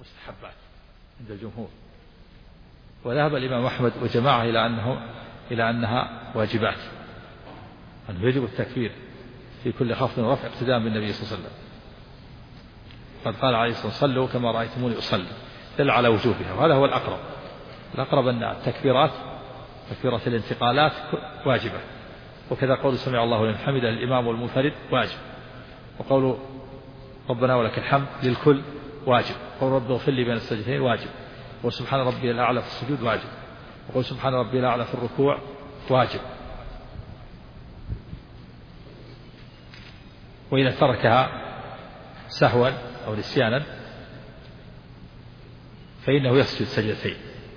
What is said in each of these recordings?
مستحبات عند الجمهور، وذهب الإمام أحمد وجماعة إلى أنها واجبات، أنه يجب التكبير في كل خفض ورفع ابتداء بالنبي صلى الله عليه وسلم. قد قال عليه الصلاة والسلام: صلوا كما رأيتموني أصلي، دل على وجوبها، وهذا هو الأقرب أن التكبيرات تكبيرات الانتقالات واجبة، وكذا قول سمع الله لمن حمده الإمام والمنفرد واجب، وقول ربنا ولك الحمد للكل واجب، وقول رب اغفر لي بين السجدتين واجب، وقول سبحان ربي الأعلى في السجود واجب، وقول سبحان ربي الأعلى في الركوع واجب. وإذا تركها سهوا أو نسيانا فإنه يسجد سجدتين،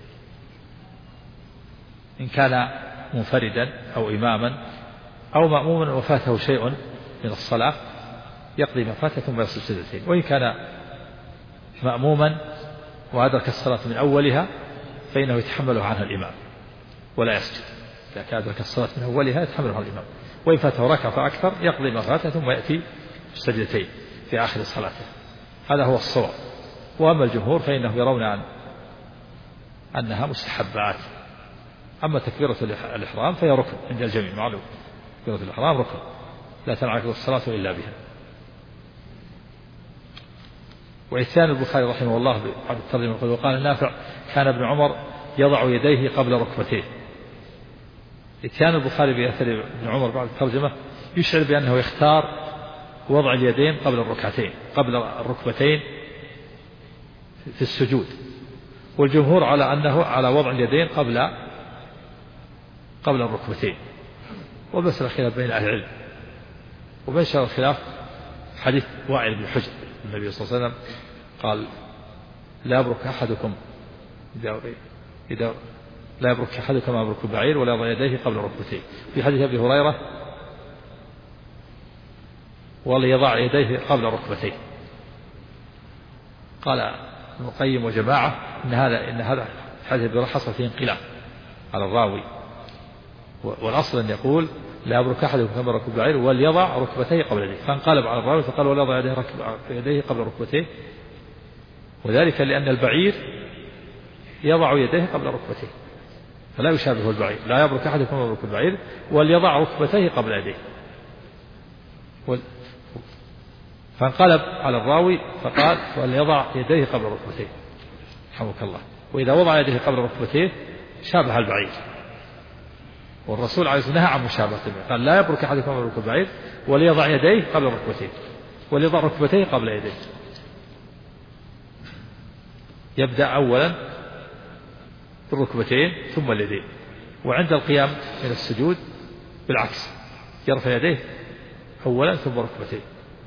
إن كان منفردا أو إماما أو مأموما وفاته شيء من الصلاة يقضي ما فاته ثم يسجد سجدتين، وإن كان مأموما وأدرك الصلاة من أولها فإنه يتحمله عنها الإمام ولا يسجد. إذا كان أدرك الصلاة من أولها يتحمله عنها الإمام، وإن فاته ركعة فأكثر يقضي ما فاته ثم يأتي السجدتين في آخر صلاته. هذا هو الصواب. وأما الجمهور فإنهم يرون أنها مستحبات. أما تكبيرة الإحرام فهي ركن عند الجميع، معلوم تكبيرة الإحرام ركن لا تنعقد الصلاة إلا بها. وإتيان البخاري رحمه الله بعد الترجمة وقال نافع: كان ابن عمر يضع يديه قبل ركبتيه. إتيان البخاري بأثر ابن عمر بعد الترجمة يشعر بأنه يختار وضع اليدين قبل الركبتين في السجود، والجمهور على أنه على وضع اليدين قبل الركبتين. ومسألة خلاف بين أهل العلم، وبشر الخلاف حديث وائل بن حجر النبي صلى الله عليه وسلم قال: لا يبرك أحدكم إذا لا يبرك أحدكم ما يبرك البعير ولا يضع يديه قبل ركبتيه. في حديث أبي هريرة: ولا يضع يديه قبل ركبتيه. قال ابن القيم وجماعة إن هذا حديث أبي هريرة حصل فيه انقلاب على الراوي، والأصل أن يقول: لا يبرك أحدكم كما يبرك البعير وليضع ركبتيه قبل يديه، فانقلب على الراوي فقال: ولا يضع يديه قبل ركبتيه، وذلك لأن البعير يضع يديه قبل ركبتيه فلا يشابه البعير. لا يبرك أحدكم كما يبرك البعير وليضع ركبتيه قبل يديه، فانقلب على الراوي فقال: وليضع يديه قبل ركبتيه رحمك الله. وإذا وضع يديه قبل ركبتيه شابه البعير، والرسول عليه الصلاة والسلام نهى عن مشابهة البعير، قال: لا يبرك أحدكم كما يبرك البعير وليضع يديه قبل ركبتيه، وليضع ركبتيه قبل يديه. يبدأ أولا بالركبتين ثم اليدين، وعند القيام من السجود بالعكس، يرفع يديه أولا ثم ركبتيه.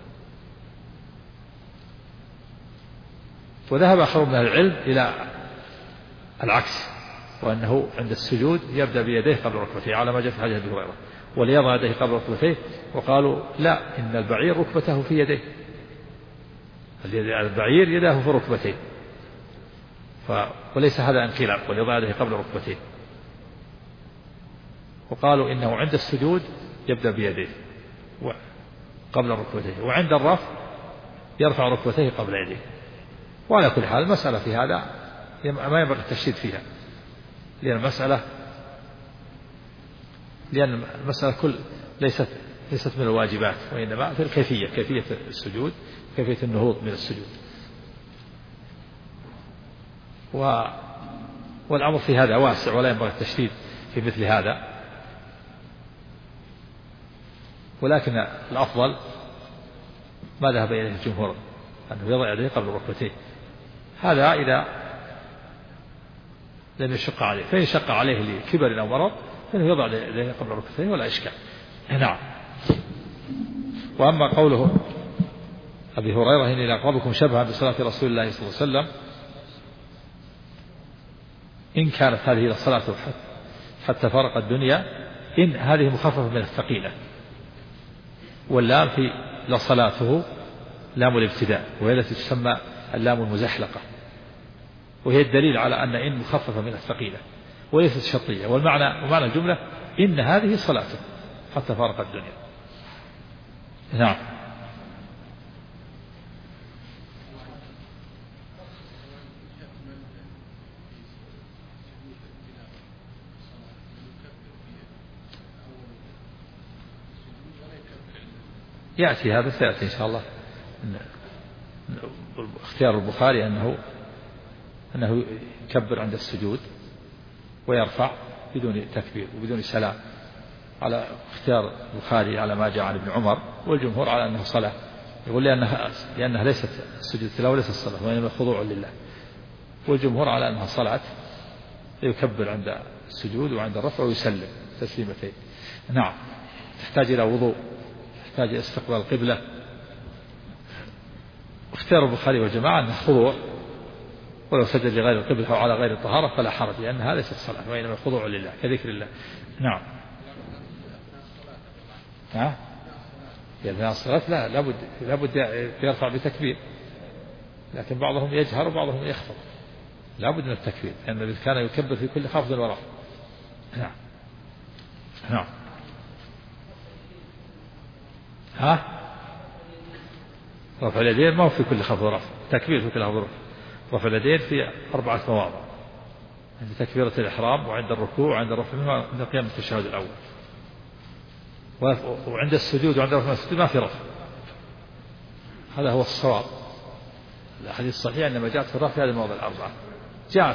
وذهب آخر من العلم إلى العكس، وأنه عند السجود يبدأ بيديه قبل ركبتيه على ما جاء في حديث أبي هريرة: وليضع يديه قبل ركبتيه. وقالوا: لا، إن البعير ركبته في يديه، البعير يداه في ركبتيه، وليس هذا انقلاب، وليضع يديه قبل ركبتيه. وقالوا إنه عند السجود يبدأ بيديه قبل ركبتيه، وعند الرفع يرفع ركبتيه قبل يديه. وعلى كل حال المسألة في هذا ما ينبغي التشديد فيها، لأن المسألة ليست من الواجبات، وإنما في كيفية السجود، كيفية النهوض من السجود. والأمر في هذا واسع ولا ينبغي التشديد في مثل هذا، ولكن الأفضل ما ذهب إليه الجمهور أنه يضع يديه قبل ركبتيه. هذا إذا لم يشق عليه، فإن شق عليه لكبر أو مرض فإنه يضع يديه قبل ركبتيه ولا إشكال. نعم. وأما قوله أبي هريرة: إني لأقربكم شبها بصلاة رسول الله صلى الله عليه وسلم، إن كانت هذه الصلاة حتى فرق الدنيا، إن هذه مخففة من الثقيلة، واللام في لصلاته لام الابتداء، وهي التي تسمى اللام المزحلقة، وهي الدليل على أن إن مخففة من الثقيلة وليست شرطية. ومعنى الجملة: إن هذه صلاته حتى فرق الدنيا. نعم. يأتي هذا سيأتي إن شاء الله. اختيار البخاري أنه يكبر عند السجود ويرفع بدون تكبير وبدون سلام، على اختيار البخاري على ما جاء عن ابن عمر، والجمهور على أنه صلاة، يقول لأنها ليست السجود التلاوة وليست الصلاة وإنما خضوع لله، والجمهور على أنها صلاة يكبر عند السجود وعند الرفع ويسلم تسليمتين. نعم. تحتاج إلى وضوء، تحتاج إلى استقبال القبلة. اختيار البخاري والجماعة أنه خضوع، ولو سجد لغير القبلة أو على غير الطهارة فلا حرج، لأنها ليست صلاة وإنما خضوع لله كذكر الله. نعم. يعني الصلاة لابد يرفع بتكبير، لكن بعضهم يجهر وبعضهم يخفض، لابد من التكبير، لأن الذي كان يكبر في كل خفض ورفع. نعم. نعم. رفع اليدين ما هو في كل خفض ورفع، تكبير في كل خفض ورفع. رفع اليدين في 4 مواضع: عند تكبيرة الإحرام، وعند الركوع، وعند الرفع منه، وعند قيام التشهد الأول. وعند السجود وعند رفع السجود ما في رفع. هذا هو الصواب. الحديث الصحيح إنما جاءت في الرفع في هذه المواضع ال4. جاء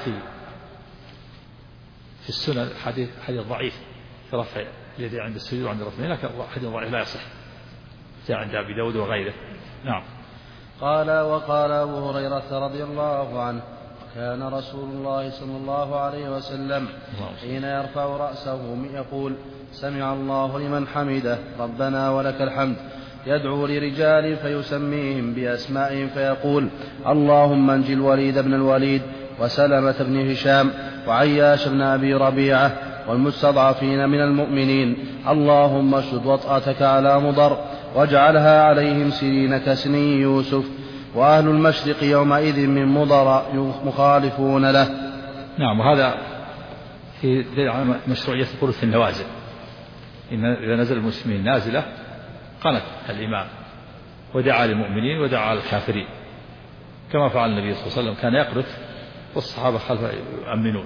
في السنن حديث ضعيف في رفع اليدين عند السجود وعند الرفع، لكن حديث ضعيف لا يصح، جاء عند أبي داود وغيره. نعم. وقال أبو هريرة رضي الله عنه: كان رسول الله صلى الله عليه وسلم حين يرفع رأسه يقول: سمع الله لمن حمده ربنا ولك الحمد، يدعو لرجال فيسميهم بأسمائهم فيقول: اللهم انج الوليد بن الوليد، وسلمة بن هشام، وعياش بن أبي ربيعة، والمستضعفين من المؤمنين، اللهم اشدد وطأتك على مضر، واجعلها عليهم سنين كسني يوسف، وأهل المشرق يومئذ من مضر مخالفون له. نعم. وهذا في مشروعية القنوت في النوازل. إذا نزل المسلمين نازلة قنت الإمام ودعا للمؤمنين ودعا على الكافرين، كما فعل النبي صلى الله عليه وسلم، كان يقنت والصحابة خلفه يؤمنون.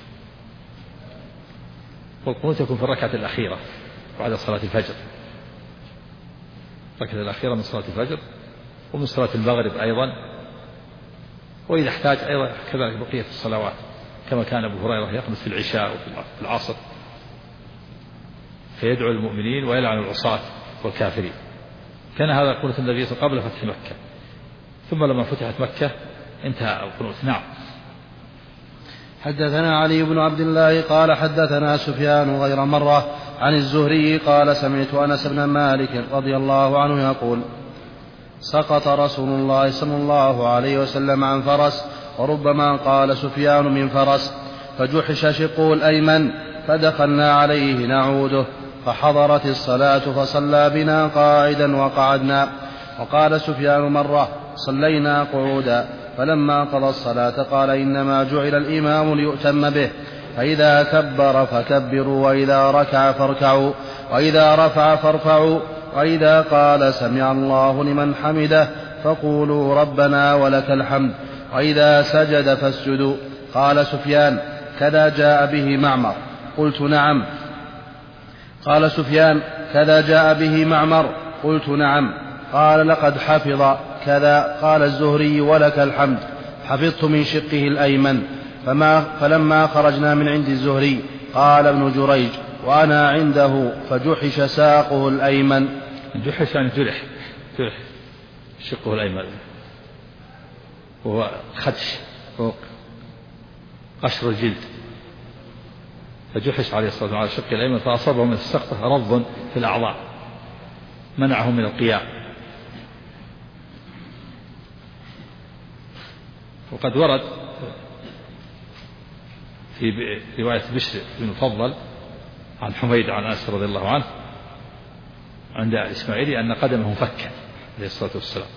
والقنوت يكون في الركعة الأخيرة بعد صلاة الفجر، الركعة الأخيرة من صلاة الفجر، ومن صلاة المغرب أيضا، وإذا احتاج أيضا كذلك بقية الصلوات، كما كان أبو هريرة يقنت في العشاء وفي العصر، فيدعو المؤمنين ويلعن العصاة والكافرين. كان هذا قنوت النبي قبل فتح مكة، ثم لما فتحت مكة انتهى القنوت. نعم. حدثنا علي بن عبد الله قال حدثنا سفيان غير مرة عن الزهري قال: سمعت أنس بن مالك رضي الله عنه يقول: سقط رسول الله صلى الله عليه وسلم عن فرس، وربما قال سفيان من فرس، فجحش شقه الأيمن، فدخلنا عليه نعوده، فحضرت الصلاة فصلى بنا قاعدا وقعدنا. وقال سفيان مرة: صلينا قعودا، فلما قضى الصلاة قال: إنما جعل الإمام ليؤتم به، فإذا كبر فكبروا، وإذا ركع فاركعوا، وإذا رفع فارفعوا، وإذا قال سمع الله لمن حمده فقولوا ربنا ولك الحمد، وإذا سجد فاسجدوا. قال سفيان: كذا جاء به معمر. قلت: نعم. قال سفيان: كذا جاء به معمر. قلت: نعم. قال: لقد حفظ كذا. قال الزهري: ولك الحمد، حفظت من شقه الأيمن. فلما خرجنا من عند الزهري قال ابن جريج وأنا عنده: فجحش ساقه الأيمن. جحش يعني جرح شقه الأيمن، وهو خدش فوق قشر الجلد، فجحش عليه الصلاة والسلام على شقه الأيمن، فأصابه من السقطة رض في الأعضاء منعه من القيام. وقد ورد في رواية بشر بن مفضل عن حميد عن أنس رضي الله عنه عند الإسماعيلي أن قدمه فكت عليه الصلاة والسلام.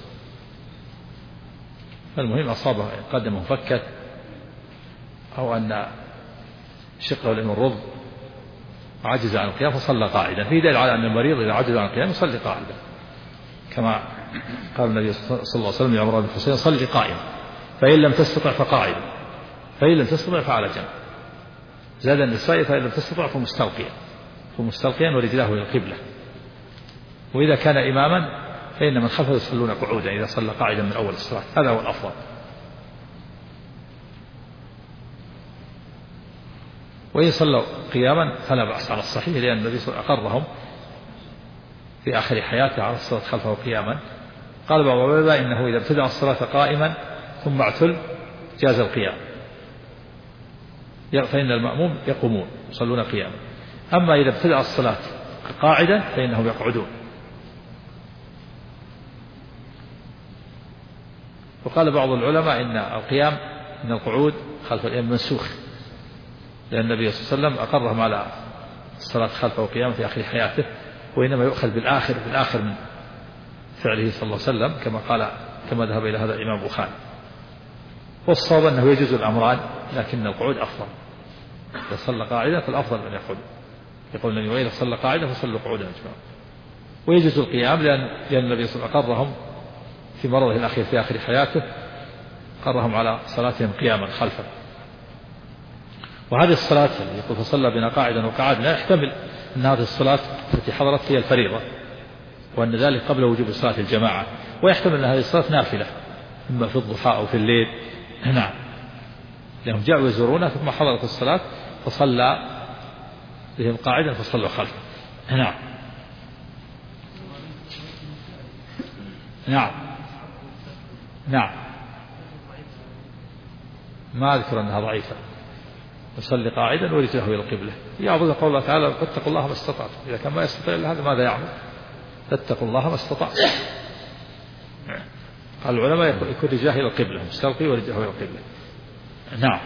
فالمهم أصابه قدمه فكت، أو أن شقه الأيمن رض وعجز عن القيام فصلى قاعدا. في دليل على أن المريض إذا عجز عن القيام يصلي قاعدا، كما قال النبي صلى الله عليه وسلم لعمران بن حسين: صلي قائما، فإن لم تستطع فقاعدا، فإن لم تستطع فعلى جنب. زاد النسائي: فإن لم تستطع فمستلقيا ورجلاه إلى القبلة. وإذا كان إماما فإن من خلفه يصلون قعودا إذا صلى قاعدا من أول الصلاة، هذا هو الأفضل. وإن صلوا قياما فلا بأس على الصحيح، لأن النبي صلى الله عليه وسلم أقرهم في آخر حياته على الصلاة خلفه قياما. قال بعض العلماء إنه إذا ابتدع الصلاة قائما ثم اعتل جاز القيام، فإن المأموم يقومون يصلون قياما. أما إذا ابتدع الصلاة قاعدا فإنهم يقعدون. وقال بعض العلماء إن القيام إن القعود خلف الإمام منسوخ، لأن النبي صلى الله عليه وسلم أقرهم على الصلاة خلفه قياما في آخر حياته، وإنما يؤخذ بالآخر من فعله صلى الله عليه وسلم كما ذهب إلى هذا الإمام البخاري. والصواب أنه يجوز الأمران، لكن القعود أفضل. إذا صلى قاعدة فالأفضل أن يقعد، يقول النبي وإذا صلى قاعدة فصلوا قعودا أجمعين. ويجوز القيام لأن النبي صلى الله عليه وسلم أقرهم في مرضه الأخير في آخر حياته، قرهم على صلاتهم قياما خلفه. وهذه الصلاة التي يقول فصلى بنا قاعدا وقعدنا يحتمل أن هذه الصلاة التي حضرت هي الفريضة، وأن ذلك قبل وجوب صلاة الجماعة، ويحتمل أن هذه الصلاة نافلة إما في الضحى أو في الليل. نعم، لهم جاءوا يزورونه ثم حضرت الصلاة فصلى بهم قاعدا فصلوا خلفه. نعم نعم نعم، ما أذكر أنها ضعيفة. يصلي قاعدا ورجله إلى القبلة، يعبد قول الله تعالى فاتقوا الله ما استطعتم، إذا كان ما يستطيع إلا هذا ماذا يعمل؟ فاتقوا الله ما استطعتم. قال العلماء يكون رجله إلى القبلة، مستلقي ورجله إلى القبلة. نعم.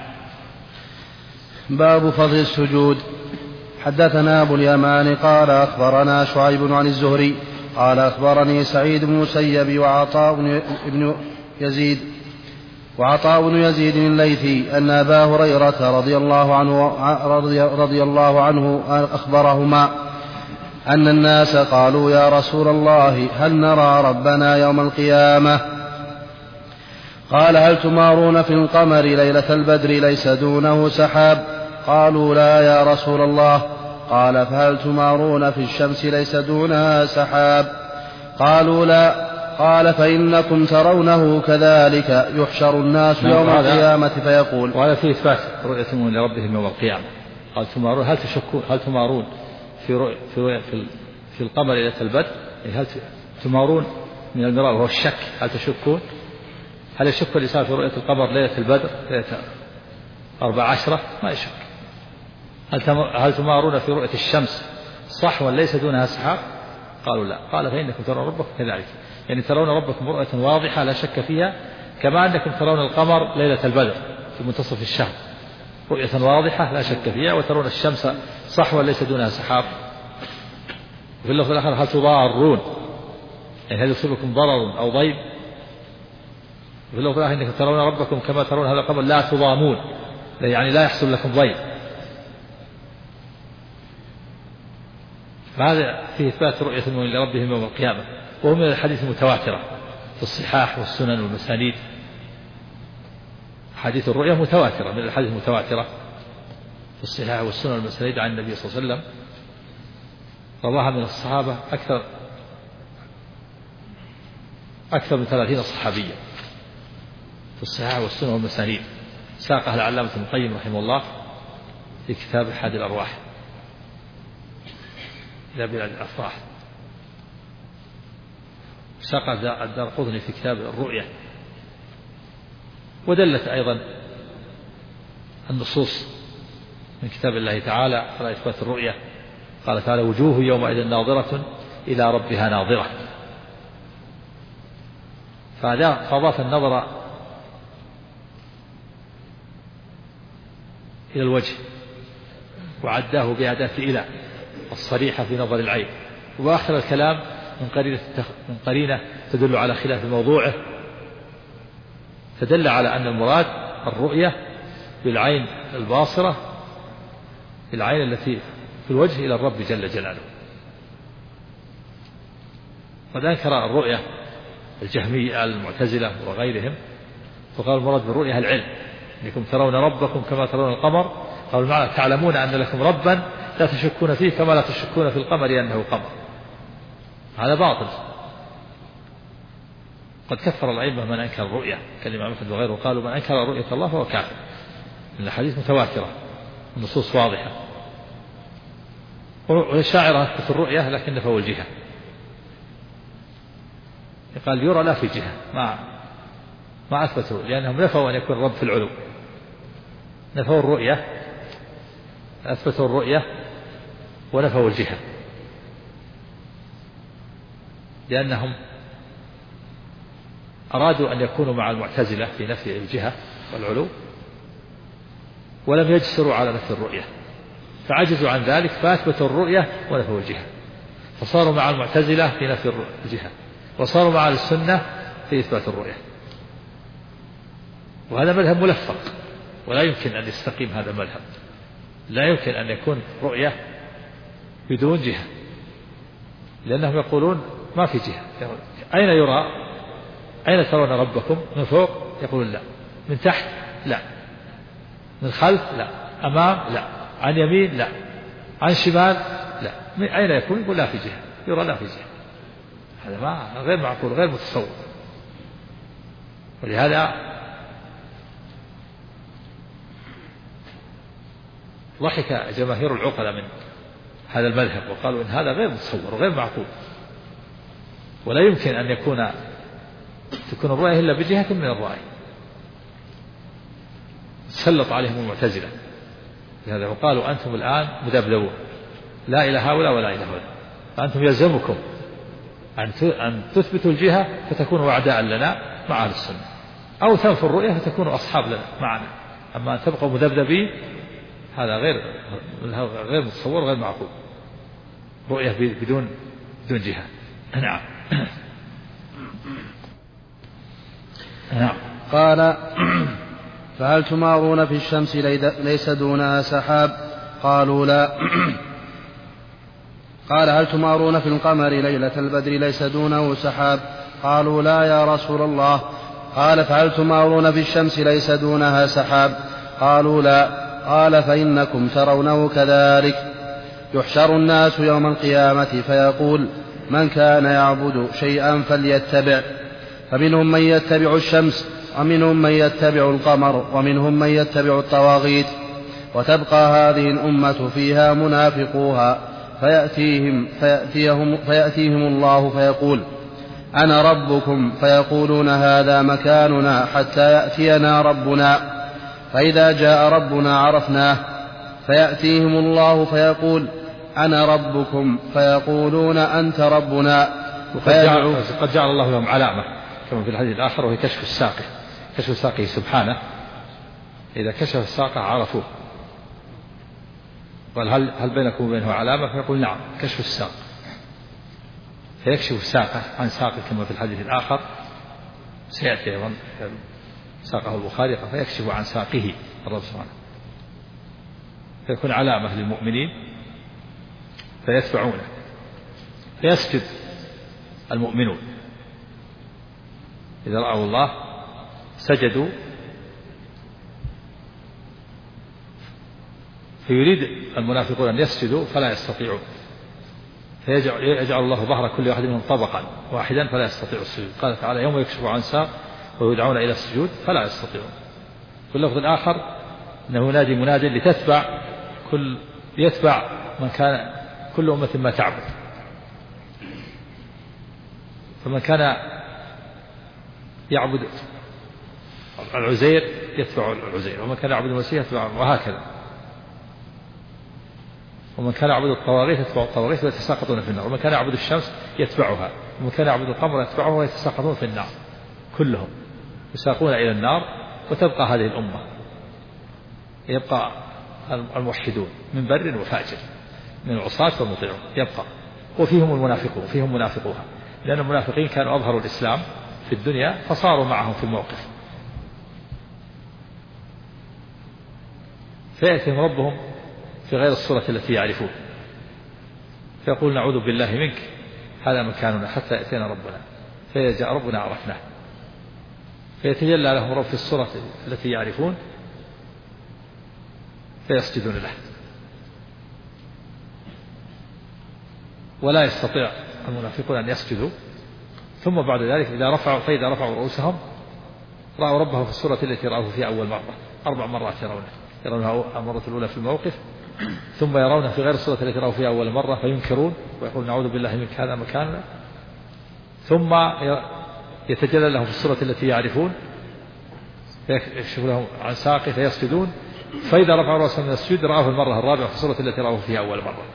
باب فضل السجود. حدثنا أبو اليمان قال أخبرنا شعيب عن الزهري قال أخبرني سعيد بن المسيب وعطاء بن يزيد الليثي أن أبا هريرة رضي الله عنه أخبرهما أن الناس قالوا يا رسول الله هل نرى ربنا يوم القيامة؟ قال هل تمارون في القمر ليلة البدر ليس دونه سحاب؟ قالوا لا يا رسول الله. قال فهل تمارون في الشمس ليس دونها سحاب؟ قالوا لا. قال فإنكم ترونه كذلك يحشر الناس يوم القيامة فيقول. وهذا في إثبات رؤية المؤمنين لربهم يوم القيامة. قال تمارون، هل تمارون في القمر ليلة البدر؟ هل تمارون من المراء وهو الشك، هل تشكون؟ هل يشك الإنسان في رؤية القمر ليلة البدر ليلة 14؟ ما يشك. هل تمارون في رؤية الشمس صحوا ليس دونها سحاب؟ قالوا لا. قال فإنكم ترون ربكم كذلك، يعني ترون ربكم رؤية واضحة لا شك فيها، كما أنكم ترون القمر ليلة البدر في منتصف الشهر رؤية واضحة لا شك فيها، وترون الشمس صحوا ليس دونها سحاب. وفي اللفظ الآخر هل تضارون، يعني هل يصيبكم ضرر أو ضيب؟ وفي اللفظ الآخر إنكم ترون ربكم كما ترون هذا القمر لا تضامون، يعني لا يحصل لكم ضيب. فهذا فيه إثبات رؤية المؤمنين لربهم يوم القيامة، وهو من الحديث المتواترة في الصحاح والسنن والمسانيد. حديث الرؤية متواترة، من الحديث المتواترة في الصحاح والسنن والمسانيد عن النبي صلى الله عليه وسلم، رواها من الصحابة أكثر من 30 صحابيا في الصحاح والسنن والمسانيد، ساقها العلامة ابن القيم رحمه الله في كتاب حاد الأرواح إلى بلاد الأفراح، ساق الدارقطني في كتاب الرؤية. ودلت أيضا النصوص من كتاب الله تعالى على إثبات الرؤية. قال تعالى وجوه يومئذ ناظرة إلى ربها ناظرة، فأضاف النظر إلى الوجه وعداه بأداة إلى الصريحة في نظر العين، وآخر الكلام من قرينة تدل على خلاف موضوعه، فدل على أن المراد الرؤية بالعين الباصرة، العين التي في الوجه إلى الرب جل جلاله. قد أنكر الرؤية الجهمية المعتزلة وغيرهم، فقال المراد بالرؤية العلم، إنكم ترون ربكم كما ترون القمر. قالوا المعنى تعلمون أن لكم ربا لا تشكون فيه كما لا تشكون في القمر أنه قمر. هذا باطل، قد كفر الأئمة من أنكر الرؤية كالإمام أحمد وغيره، قالوا من أنكر رؤية الله فهو كافر، الحديث متواترة النصوص واضحة. والشاعرة أثبت الرؤية لكن نفوا الجهة، قال يرى لا في جهة، ما أثبتوا، لأنهم نفوا أن يكون الرب في العلو، نفوا الرؤية، أثبتوا الرؤية ونفوا الجهة، لأنهم أرادوا أن يكونوا مع المعتزلة في نفي الجهة والعلو، ولم يجسروا على نفي الرؤية، فعجزوا عن ذلك فأثبتوا الرؤية ونفوا الجهة، فصاروا مع المعتزلة في نفي الجهة، وصاروا مع السنة في إثبات الرؤية. وهذا مذهب ملفق، ولا يمكن أن يستقيم هذا المذهب، لا يمكن أن يكون رؤية بدون جهة، لأنهم يقولون ما في جهة، أين يرى؟ أين ترون ربكم؟ من فوق؟ يقولون لا. من تحت؟ لا. من خلف؟ لا. أمام؟ لا. عن يمين؟ لا. عن شمال؟ لا. من أين يكون؟ يقول لا في جهة، يرى لا في جهة، هذا غير معقول غير متصور. ولهذا ضحك جماهير العقلاء من هذا المذهب وقالوا إن هذا غير متصور وغير معقول، ولا يمكن أن تكون الرؤية إلا بجهة من الرأي. سلط عليهم المعتزلة لهذا وقالوا أنتم الآن مذبذبون، لا إلى هؤلاء ولا إلى هؤلاء، فأنتم يلزمكم أن تثبتوا الجهة فتكونوا أعداء لنا مع أهل السنة، أو تنفوا الرؤية فتكونوا أصحاب لنا معنا، أما أن تبقوا مذبذبين هذا غير متصور غير معقول، رؤية بدون جهة. نعم. قال فهل تمارون في الشمس ليس دونها سحاب؟ قالوا لا. قال هل تمارون في القمر ليلة البدر ليس دونه سحاب؟ قالوا لا يا رسول الله. قال فهل تمارون في الشمس ليس دونها سحاب؟ قالوا لا. قال فإنكم ترونه كذلك. يحشر الناس يوم القيامة فيقول من كان يعبد شيئا فليتبع، فمنهم من يتبع الشمس، ومنهم من يتبع القمر، ومنهم من يتبع الطواغيت، وتبقى هذه الأمة فيها منافقوها فيأتيهم الله فيقول أنا ربكم، فيقولون هذا مكاننا حتى يأتينا ربنا، فإذا جاء ربنا عرفناه، فيأتيهم الله فيقول أنا ربكم، فيقولون أنت ربنا. قد جعل الله لهم علامة كما في الحديث الآخر، وهي كشف الساقه، كشف ساقه سبحانه، إذا كشف الساقه عرفوه. قال هل بينكم وبينه علامة؟ فيقول نعم، كشف الساق، فيكشف ساقه عن ساقه كما في الحديث الآخر سيأتي أيضا ساقه البخاري، فيكشف عن ساقه الرب سبحانه، فيكون علامة للمؤمنين فيتبعونه، فيسجد المؤمنون إذا رأوا الله سجدوا، فيريد المنافقون أن يسجدوا فلا يستطيعون، فيجعل الله ظهر كل واحد منهم طبقا واحدا فلا يستطيع السجود. قال تعالى يوم يكشف عن ساق ويدعون إلى السجود فلا يستطيعون. في اللفظ الآخر أنه ينادي مناد يتبع من كان كل أمة ما تعبد، فمن كان يعبد العزير يتبع العزير، ومن كان يعبد المسيح يتبع، وهكذا، ومن كان يعبد الطواغيت يتبع الطواغيت ويتساقطون في النار، ومن كان يعبد الشمس يتبعها، ومن كان يعبد القمر يتبعه ويتساقطون في النار، كلهم يساقون إلى النار. وتبقى هذه الأمة، يبقى الموحدون من بر وفاجر، من العصاة والمطيعون يبقى، وفيهم المنافقون، فيهم منافقوها، لأن المنافقين كانوا أظهروا الإسلام في الدنيا فصاروا معهم في الموقف، فيأتيهم ربهم في غير الصورة التي يعرفون، فيقول نعوذ بالله منك هذا مكاننا حتى يأتينا ربنا، فإذا جاء ربنا عرفناه، فيتجلى لهم رب في الصورة التي يعرفون فيسجدون له، ولا يستطيع المنافقون أن يسجدوا ثم بعد ذلك فإذا رفعوا رؤوسهم رأوا ربهم في الصورة التي رأوه في أول مرة 4 مرات يرونها المرة الأولى في الموقف، ثم يرونه في غير الصورة التي رأوه في أول مرة فينكرون ويقول نعوذ بالله منك هذا مكاننا، ثم يتجلى لهم في الصورة التي يعرفون فيكشف لهم عن ساقه فيسجدون، فإذا رفعوا رأسهم من السجود رأوه المرة الرابعة في الصورة التي رأوه فيها أول مرة.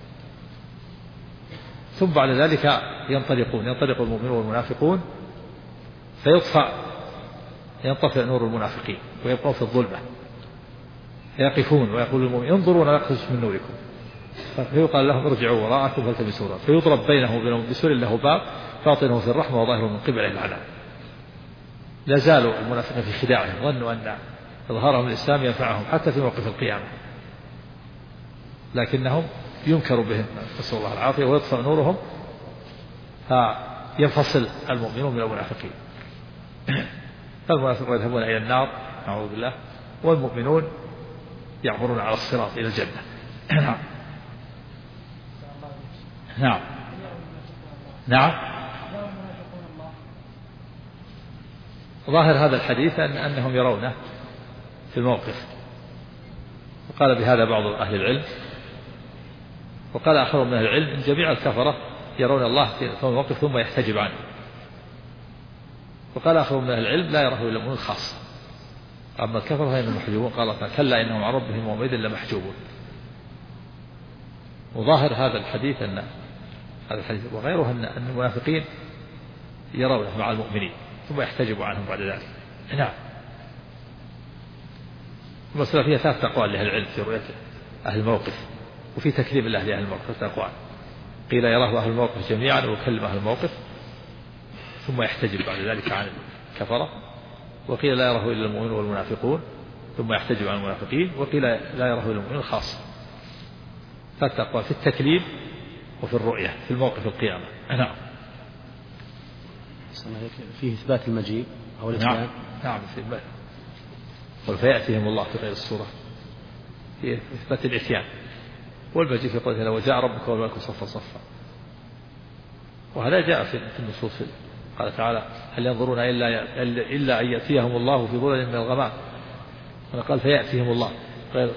ثم بعد ذلك ينطلق المؤمنون والمنافقون ينطفئ نور المنافقين ويبقون في الظلمة، فيقفون ويقول المؤمن انظروا نقص من نوركم، فيقال لهم ارجعوا وراءكم فالتمسوا نورا، فيضرب بينهم وبينهم بسور له باب باطنه في الرحمة وظاهره من قبله العذاب. لا زالوا المنافقين في خداعهم، ظنوا أن إظهارهم الإسلام ينفعهم حتى في موقف القيامة، لكنهم ينكر بهم نسأل الله العافية ويطفئ نورهم فينفصل المؤمنون من المنافقين. فالمنافقون يذهبون إلى النار نعوذ بالله، والمؤمنون يعبرون على الصراط إلى الجنة. نعم نعم. ظاهر هذا الحديث أنهم يرونه في الموقف، وقال بهذا بعض أهل العلم، وقال آخر من أهل العلم إن جميع الكفرة يرون الله في الموقف ثم يحتجب عنه، وقال آخر من أهل العلم لا يراه إلا المؤمنون خاصة، أما الكفرة فإنهم محجوبون، قال كلا إنهم عن ربهم يومئذ لمحجوبون. وظاهر هذا الحديث وغيره أن المنافقين يرونه مع المؤمنين ثم يحتجب عنهم بعد ذلك. نعم. المسألة فيها 3 أقوال لأهل العلم في رؤية أهل الموقف وفي تكذيب الله لأهل الموقف 3 أقوال، قيل يراه أهل الموقف جميعا ويكلم أهل الموقف ثم يحتجب بعد ذلك عن الكفرة، وقيل لا يراه إلا المؤمنون والمنافقون ثم يحتجب عن المنافقين، وقيل لا يراه إلا المؤمنون خاصة. 3 أقوال في التكليم وفي الرؤية في الموقف القيامة. نعم. فيه إثبات المجيء أو الإتيان. نعم في إثبات، فيأتيهم الله في غير الصورة في إثبات الإتيان، والمجيء في قوله وجاء ربك والملك صفا صفا، وهذا جاء في النصوص. قال تعالى هل ينظرون إلا أن يأتيهم الله في ظلل من الغمام، قال فيأتيهم الله غير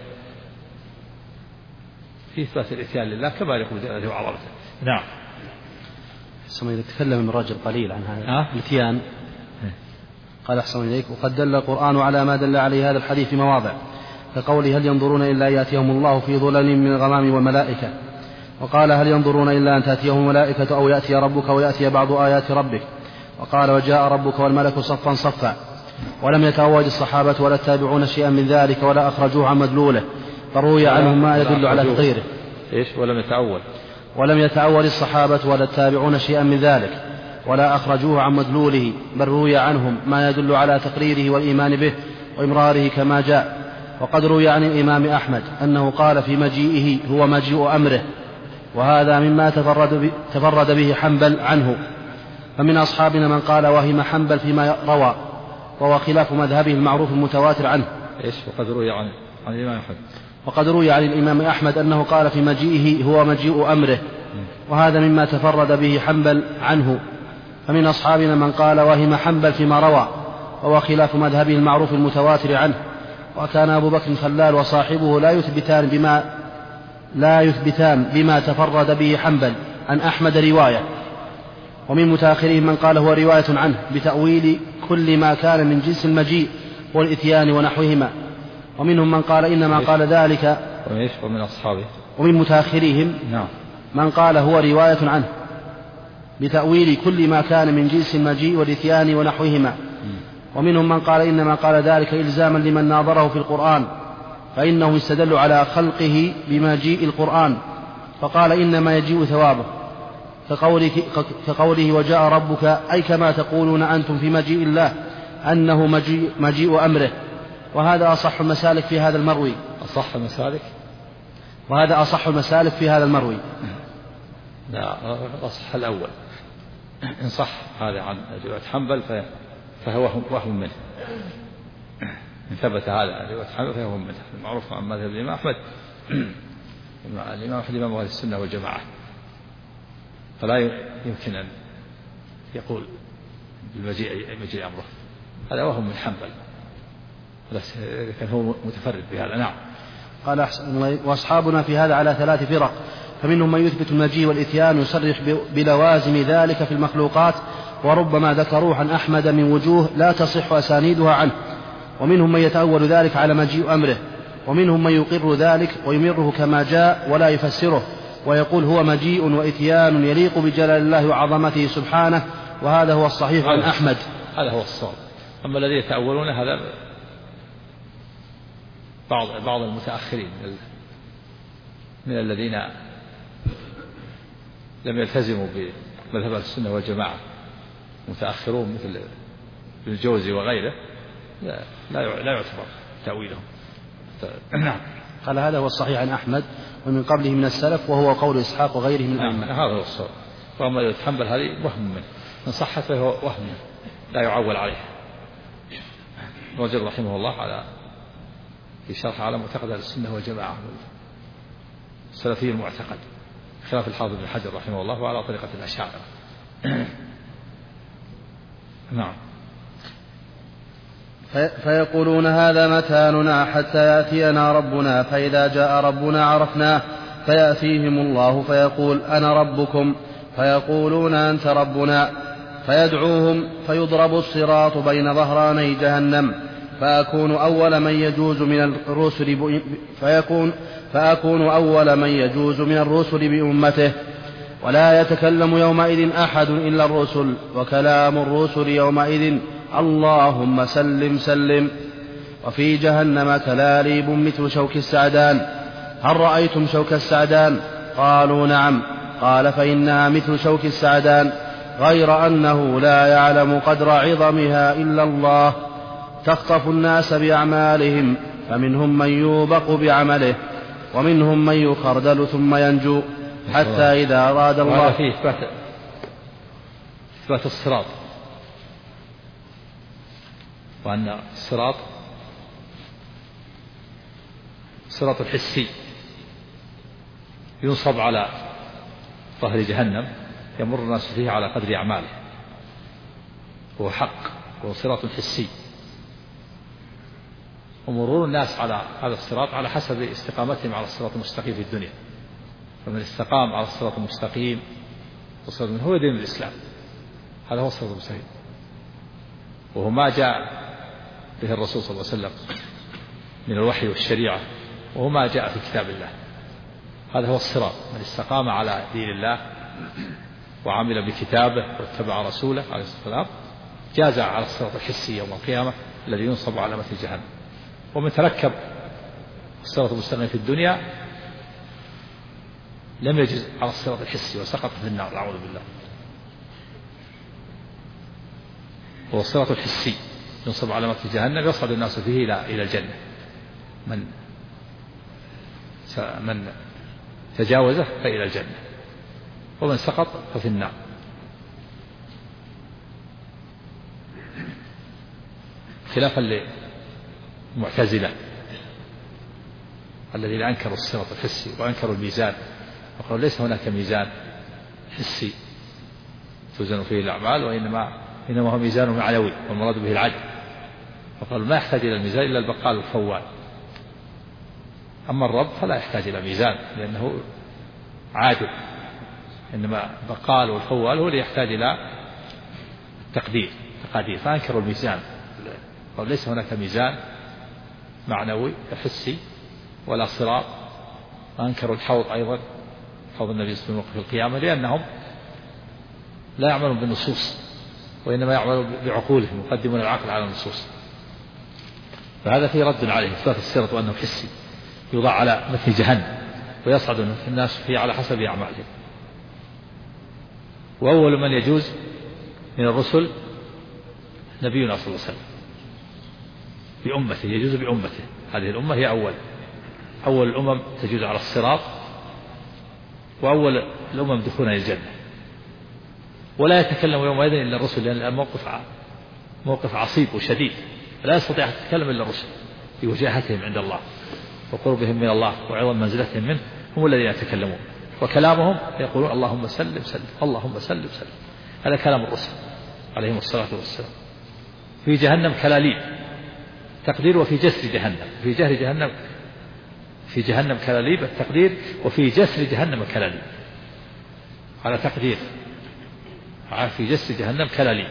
في إثبات الإتيان لله كما يقول جلاله وعظمته. نعم. إذا تكلم من رجل قليل عن هذا الإتيان قال أحسن إليك وقد دل القرآن على ما دل عليه هذا الحديث في مواضع، كقوله هل ينظرون إلا أن يأتيهم الله في ظلل من الغمام والملائكة، وقال هل ينظرون إلا أن تأتيهم الملائكة أو يأتي ربك ويأتي بعض آيات ربك، وقال وجاء ربك والملك صفا صفا، ولم يتأول الصحابة ولا التابعون شيئا من ذلك ولا أخرجوه عن مدلوله، فروي عنهم ما يدل على تغييره. ولم يتأول الصحابة ولا التابعون شيئا من ذلك ولا أخرجوه عن مدلوله، بل روي عنهم ما يدل على تقريره والإيمان به وإمراره كما جاء. وقد روي عن الإمام أحمد أنه قال في مجيئه هو مجيء أمره، وهذا مما تفرد به حنبل عنه، فمن أصحابنا من قال وهم حنبل فيما روى، وهو خلاف مذهبه المعروف المتواتر عنه. وقد روي عن الإمام أحمد أنه قال في مجيئه هو مجيء أمره، وهذا مما تفرد به حنبل عنه، فمن أصحابنا من قال وهم حنبل فيما روى، وهو خلاف مذهبه المعروف المتواتر عنه. وكان أبو بكر الخلال وصاحبه لا يثبتان بما تفرد به حنبل عن أحمد رواية. ومن متأخرهم من قال هو رواية عنه بتأويل كل ما كان من جنس المجيء والإتيان ونحوهما. ومنهم من قال إنما قال ذلك. ومن متأخرهم من قال هو رواية عنه بتأويل كل ما كان من جنس المجيء والإتيان ونحوهما. ومنهم من قال إنما قال ذلك إلزاما لمن ناظره في القرآن، فإنه استدل على خلقه بمجيء القرآن فقال إنما يجيء ثوابه، كقوله وجاء ربك، أي كما تقولون أنتم في مجيء الله أنه مجيء أمره. وهذا أصح المسالك في هذا المروي. وهذا أصح المسالك في هذا المروي. لا أصح الأول، إن صح هذا عن رواية حنبل فهو وهم منه، إن ثبت هذا عن رواية حنبل فهو منه. المعروف عن مذهب الإمام أحمد، الإمام أحمد إمام أهل السنة والجماعة، فلا يمكن أن يقول بمجيء أمره، هذا وهم من حنبل، بس كان هو متفرد بهذا. نعم. قال وأصحابنا في هذا على 3 فرق، فمنهم من يثبت المجيء والإتيان يصرح بلوازم ذلك في المخلوقات، وربما ذكروه عن أحمد من وجوه لا تصح أسانيدها عنه، ومنهم من يتأول ذلك على مجيء أمره، ومنهم من يقر ذلك ويمره كما جاء ولا يفسره، ويقول هو مجيء وإتيان يليق بجلال الله وعظمته سبحانه، وهذا هو الصحيح عن أحمد. هذا هو الصواب. أما الذي يتأولون هذا بعض المتأخرين من الذين لم يلتزموا بمذهب السنة والجماعة، متأخرون مثل ابن الجوزي وغيره، لا يعتبر تأويلهم. نعم. قال هذا هو الصحيح عن أحمد ومن قبله من السلف، وهو قول إسحاق وغيره من الأئمة. هذا هو الصواب. وأما يتحمل هذه وهم منه، من صحت فهو وهم لا يعول عليه. الرجل رحمه الله على في شرح على معتقد السنة والجماعة السلفي المعتقد، خلاف الحافظ بن حجر رحمه الله، وعلى طريقة الأشاعرة. نعم. فيقولون هذا متاننا حتى يأتينا ربنا، فإذا جاء ربنا عرفناه، فيأتيهم الله فيقول أنا ربكم، فيقولون أنت ربنا، فيدعوهم فيضرب الصراط بين ظهراني جهنم، فأكون أول من يجوز من الرسل بأمته، ولا يتكلم يومئذ أحد إلا الرسل، وكلام الرسل يومئذ اللهم سلم سلم. وفي جهنم كلاليب مثل شوك السعدان، هل رأيتم شوك السعدان؟ قالوا نعم. قال فإنها مثل شوك السعدان، غير أنه لا يعلم قدر عظمها إلا الله، تخطف الناس بأعمالهم، فمنهم من يوبق بعمله، ومنهم من يخردل ثم ينجو، حتى إذا أراد الله. وهذا فيه إثبات الصراط، وأن الصراط صراط الحسي ينصب على ظهر جهنم، يمر الناس فيه على قدر أعماله، هو حق، هو صراط حسي، ومرور الناس على هذا الصراط على حسب استقامتهم على الصراط المستقيم في الدنيا، فمن استقام على الصراط المستقيم هو دين الإسلام، هذا هو الصراط المستقيم، وهو ما جاء به الرسول صلى الله عليه وسلم من الوحي والشريعة، وهو ما جاء في كتاب الله. هذا هو الصراط، من استقام على دين الله وعمل بكتابه واتبع رسوله عليه الصلاة والسلام جاز على الصراط الحسي يوم القيامة الذي ينصب على مثل جهنم. ومن تركب الصراط المستقيم في الدنيا لم يجز على الصراط الحسي وسقط في النار، أعوذ بالله. هو الصراط الحسي ينصب على مثل جهنم، يصعد الناس فيه إلى الجنة، من تجاوزه فإلى الجنة، ومن سقط ففي النار. خلافا للمعتزلة الذين أنكروا الصراط الحسي وأنكروا الميزان، وقالوا ليس هناك ميزان حسي توزن فيه الأعمال، وإنما هو ميزان معنوي والمراد به العدل، وقالوا ما يحتاج إلى الميزان إلا البقال والخوال، أما الرب فلا يحتاج إلى ميزان لأنه عادل، إنما البقال والخوال هو اللي يحتاج إلى تقدير، فأنكروا الميزان، قالوا ليس هناك ميزان معنوي حسي ولا صراط. أنكروا الحوض أيضا، حوض النبي صلى الله عليه وسلم في القيامة، لأنهم لا يعملون بالنصوص وإنما يعملون بعقولهم، يقدمون العقل على النصوص، فهذا فيه رد عليه، إثبات الصراط وأنه حسي يوضع على مثل جهنم ويصعد الناس فيه على حسب أعمالهم. وأول من يجوز من الرسل نبينا صلى الله عليه وسلم بأمته، يجوز بأمته، هذه الأمة هي أول الأمم تجوز على الصراط، وأول الأمم دخولا الجنة، ولا يتكلم يومئذ إلا الرسل، لأن الموقف موقف عصيب وشديد، لا يستطيع أن يتكلم إلا الرسل بوجاهتهم عند الله وقربهم من الله وعظم منزلتهم منه، هم الذين يتكلمون، وكلامهم يقولون اللهم سلم سلم، اللهم سلم سلم، هذا كلام الرسل عليهم الصلاة والسلام. في جهنم كلاليب تقدير، وفي جسر جهنم، في جهر جهنم، في جهنم كلاليب التقدير، وفي جسر جهنم كلاليب على تقدير، في جسر جهنم كلاليب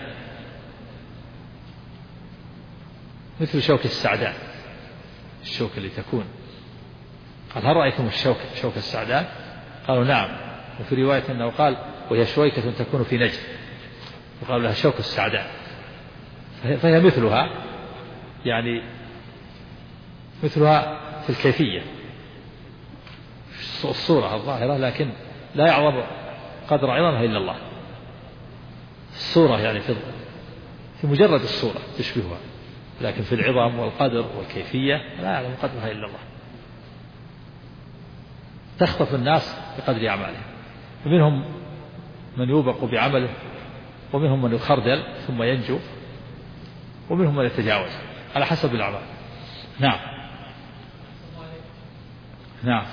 مثل شوك السعدان، الشوك اللي تكون. قال هل رأيتم شوك السعدان؟ قالوا نعم. وفي رواية أنه قال وهي شويكة تكون في نجد، وقالوا لها شوك السعدان، فهي مثلها، يعني مثلها في الكيفية الصورة الظاهرة، لكن لا يعظم قدر عظمها إلا الله. الصورة يعني في مجرد الصورة تشبهها، لكن في العظم والقدر والكيفية لا يعلم قدرها إلا الله. تخطف الناس بقدر أعمالهم، ومنهم من يوبق بعمله، ومنهم من يخردل ثم ينجو، ومنهم من يتجاوز على حسب الأعمال. نعم نعم.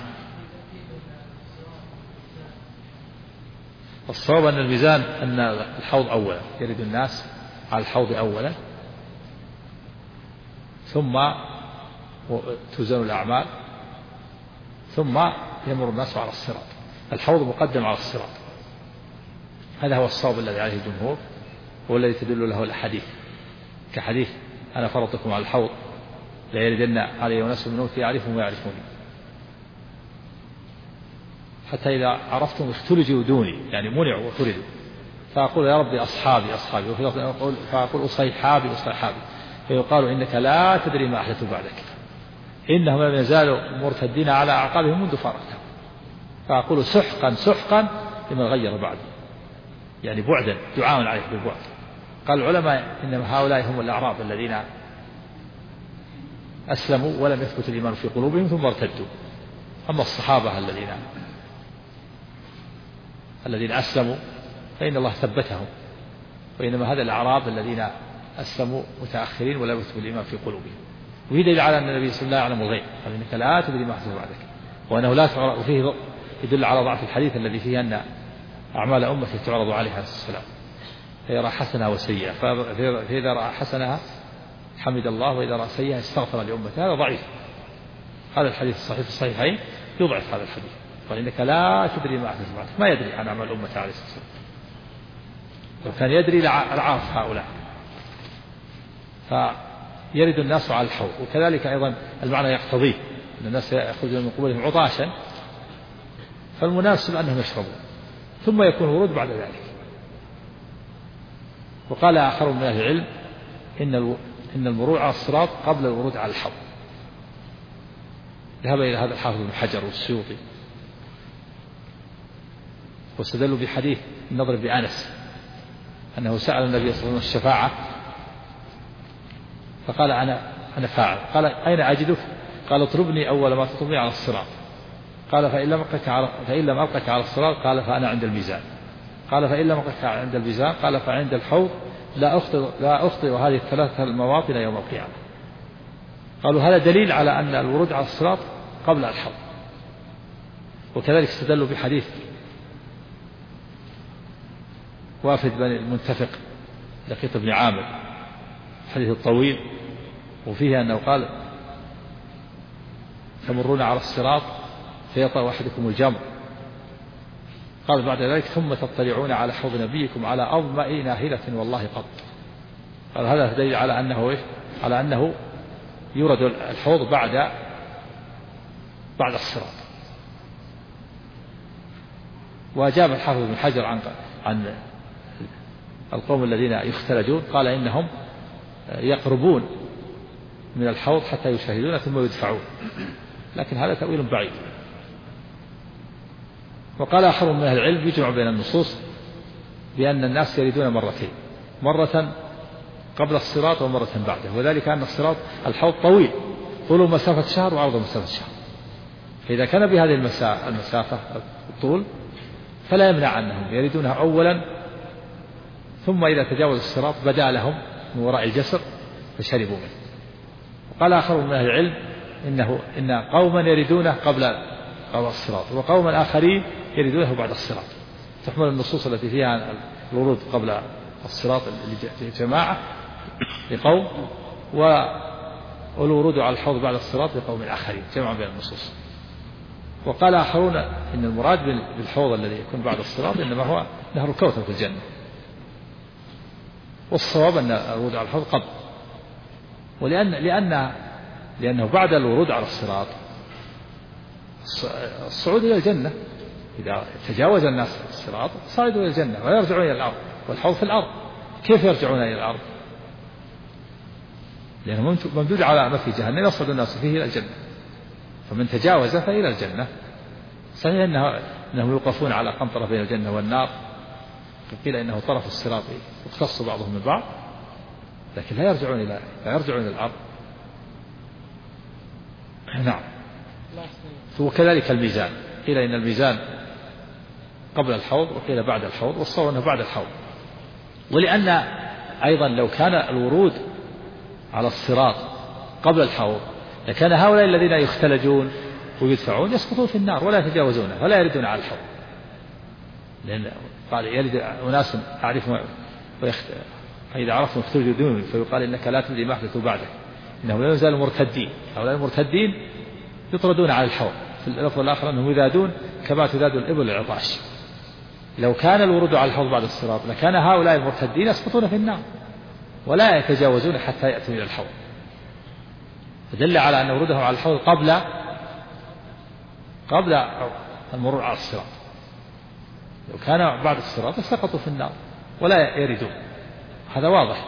الصواب أن الميزان أن الحوض أولا، يرد الناس على الحوض أولا، ثم توزن الأعمال، ثم يمر الناس على الصراط. الحوض مقدم على الصراط، هذا هو الصواب الذي عليه الجمهور، هو الذي تدل له الأحاديث، كحديث أنا فرطكم على الحوض لا يردن علي وناس من أمتي يعرفهم ويعرفوني، حتى إذا عرفتم اختلجوا دوني، يعني منعوا وطردوا، فأقول يا ربي أصحابي أصحابي، فأقول أصيحابي أصيحابي، فيقال إنك لا تدري ما أحدثوا بعدك، إنهم لم يزالوا مرتدين على أعقابهم منذ فارقتهم، فأقول سحقا سحقا لمن غير بعدي، يعني بعدا، دعاء عليك بالبعد. قال العلماء إنما هؤلاء هم الأعراب الذين أسلموا ولم يثبت الإيمان في قلوبهم ثم ارتدوا. أما الصحابة الذين أسلموا فإن الله ثبتهم، وإنما هذا الأعراب الذين أسلموا متأخرين ولم يثبت الإيمان في قلوبهم. وفي دليل على أن النبي صلى الله عليه وسلم يعلم الغيب، قال إنك لا تدري ما أحدث بعدك، وأنه لا تعرض، وفيه يدل على ضعف الحديث الذي فيه أن أعمال أمته تعرض عليها عليه السلام، فيرى حسنة وسيئة، فإذا رأى حسنها حمد الله، وإذا رأى سيئة استغفر لأمته. هذا ضعيف، هذا الحديث الصحيح في الصحيحين يضعف هذا الحديث، قال إنك لا تدري ما أحدث بعدك، ما يدري عن أعمال أمته عليه السلام، لو كان يدري لعرف هؤلاء. فيرد الناس على الحوض، وكذلك أيضا المعنى يقتضيه أن الناس يأخذون من قبورهم عطاشا، فالمناسب أنهم يشربون، ثم يكون ورود بعد ذلك. وقال آخر من أهل العلم إن المرور على الصراط قبل الورود على الحوض. ذهب إلى هذا الحافظ بن حجر والسيوطي، واستدلوا بحديث النضر بن أنس أنه سأل النبي صلى الله عليه وسلم الشفاعة، فقال أنا فاعل. قال أين أجدك؟ قال اطلبني أول ما تطلبني على الصراط. قال فإن لم ألقك على الصراط، قال فأنا عند الميزان. قال فإن لم ألقك عند الميزان، قال فعند الحوض لا أخطئ هذه الثلاثة المواطن يوم القيامة. قالوا هذا دليل على أن الورود على الصراط قبل الحوض. وكذلك استدلوا بحديث وافد بني المنتفق لقيط بن عامر، الحديث الطويل، وفيه أنه قال تمرون على الصراط فيطأ أحدكم الجمر، قال بعد ذلك ثم تطلعون على حوض نبيكم على أظمأ ناهلة والله قط. قال هذا دليل على أنه يورد الحوض بعد الصراط. وأجاب الحافظ بن حجر عن القوم الذين يختلجون، قال إنهم يقربون من الحوض حتى يشاهدون ثم يدفعون، لكن هذا تأويل بعيد. وقال آخر من أهل العلم يجمع بين النصوص بأن الناس يريدون مرتين، مرة قبل الصراط ومرة بعده، وذلك أن الحوض طويل، طول مسافة شهر وعرض مسافة شهر، فإذا كان بهذه المسافة الطول فلا يمنع أنهم يريدونها أولا، ثم إذا تجاوز الصراط بدا لهم من وراء الجسر فشربوا منه. وقال آخر من أهل العلم إن قوما يريدونه قبل الصراط، وقوما آخرين يريدونه بعد الصراط. تحمل النصوص التي فيها الورود قبل الصراط لجماعة لقوم، والورود على الحوض بعد الصراط لقوم آخرين، جمع بين النصوص. وقال آخرون إن المراد بالحوض الذي يكون بعد الصراط إنما هو نهر الكوثر في الجنة، والصواب أن الورود على الحوض قبل، لأنه بعد الورود على الصراط الصعود إلى الجنة، إذا تجاوز الناس الصراط صعدوا إلى الجنة ويرجعون إلى الأرض، والحوض في الأرض. كيف يرجعون إلى الأرض؟ لأنه ممدود على ما في جهنم يصعد الناس فيه إلى الجنة، فمن تجاوز فإلى الجنة. صحيح أنهم يوقفون على قنطرة بين الجنة والنار، قيل إنه طرف الصراط يختص بعضهم من بعض، لكن لا يرجعون إلى الأرض. نعم. وكذلك الميزان، قيل إن الميزان قبل الحوض وقيل بعد الحوض، والصواب أنه بعد الحوض. ولأن أيضا لو كان الورود على الصراط قبل الحوض لكان هؤلاء الذين يختلجون ويدفعون يسقطون في النار ولا يتجاوزونه ولا يردون على الحوض، لأن قال يلد أناس أعرفهم فإذا عرفتم اختلجوا دونهم فيقال إنك لا تدري ما أحدثوا بعدك إنهم لا يزالوا مرتدين. هؤلاء المرتدين يطردون على الحوض. في اللفظ الآخر أنهم يذادون كما تذاد الإبل العطاش. لو كان الورود على الحوض بعد الصراط لكان هؤلاء المرتدين يسقطون في النار ولا يتجاوزون حتى يأتوا إلى الحوض، فدل على أن ورودهم على الحوض قبل المرور على الصراط. لو كان بعد الصراط سقطوا في النار ولا يردون. هذا واضح،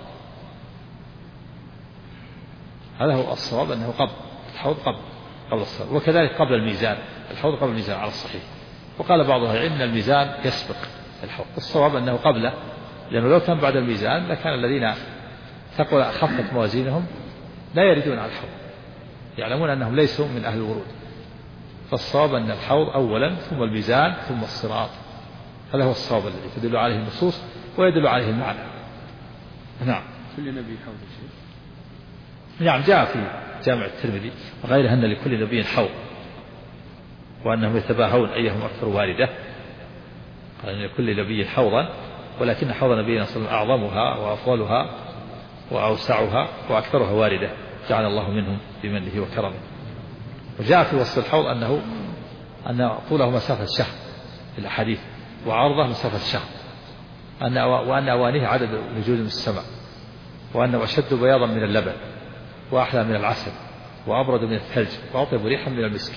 هذا هو الصواب أنه قبل الحوض قبل الصراط. وكذلك قبل الميزان، الحوض قبل الميزان على الصحيح. وقال بعض أهل العلم أن الميزان يسبق الحوض، الصواب أنه قبله، لأنه لو كان بعد الميزان لكان الذين خفت موازينهم لا يردون على الحوض، يعلمون أنهم ليسوا من أهل الورود. فالصواب أن الحوض أولا ثم الميزان ثم الصراط، هذا هو الصواب الذي تدل عليه النصوص ويدل عليه المعنى. نعم. كل نبي حوض الشيء. نعم، جاء في جامع الترمذي وغيره أن لكل نبي حوض وأنهم يتباهون أيهم أكثر واردة. قال أن لكل نبي حوضا ولكن حوض نبينا صلى الله عليه وسلم أعظمها وأفضلها وأوسعها وأكثرها واردة، جعل الله منهم بمنه وكرمه. وجاء في وصف الحوض أن طوله مسافة شهر في الأحاديث وعرضه مسافة شهر، وأن أوانيه عدد نجوم من السماء، وأنه أشد بياضا من اللبن وأحلى من العسل وأبرد من الثلج وأطيب ريحا من المسك،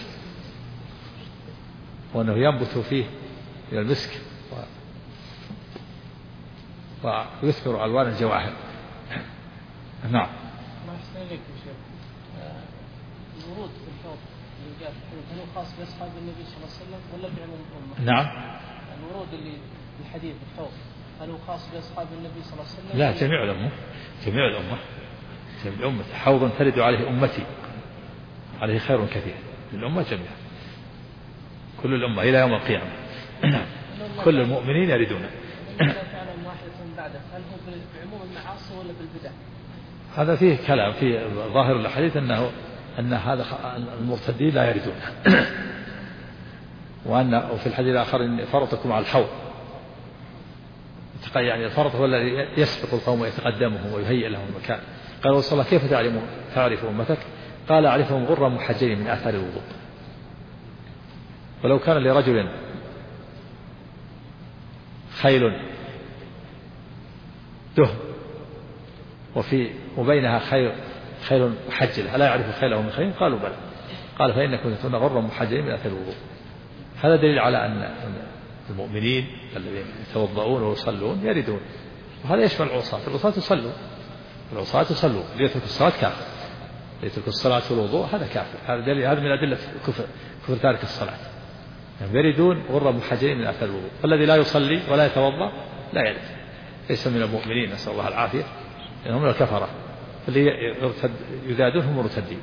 وأنه ينبت فيه من المسك ويثمر ألوان الجواهر. نعم. ما أحسن لك شيخ، الورود في الحوض اللي جاء هل هو خاص بأصحاب النبي صلى الله عليه وسلم ولا بعموم الأمة؟ نعم. الورود اللي في الحديث الحوض هل هو خاص بأصحاب النبي صلى الله عليه وسلم؟ لا، جميع الأمة، جميع الأمة، جميع الأمة. حوض ترد عليه أمتي عليه خير كثير للأمة جميعا، كل الأمة إلى يوم القيامة كل المؤمنين يردون. بعده هل هو بعموم المعاصي ولا بالبدع؟ هذا فيه كلام في ظاهر الحديث أن هذا المرتدين لا يردون وفي الحديث الآخر إن فرطكم على الحوض، يعني الفرط هو الذي يسبق القوم ويتقدمهم ويهيئ لهم المكان. قال رسول الله كيف تعرف أمتك؟ قال أعرفهم غرا محجلين من آثار الوضوء. ولو كان لرجل خيل دهن وبينها خيل محجل ألا يعرف خيله من خيل؟ قالوا بلى. قال فإنكم تكون غرا محجلين من آثار الوضوء. هذا دليل على أن المؤمنين الذين يتوضؤون ويصلون يردون، وهذا يشمل العصاة. العصاة يصلون، العصاة يصلون، يترك الصلاة كافر، يترك الصلاة والوضوء هذا كافر. هذا دليل، هذا من أدلة كفر تارك الصلاة. يردون غرا محجلين من آثار الوضوء. والذي لا يصلي ولا يتوضأ لا يرد، ليس من المؤمنين، نسأل الله العافية، لأنهم من الكفرة اللي يذادون هم مرتدين.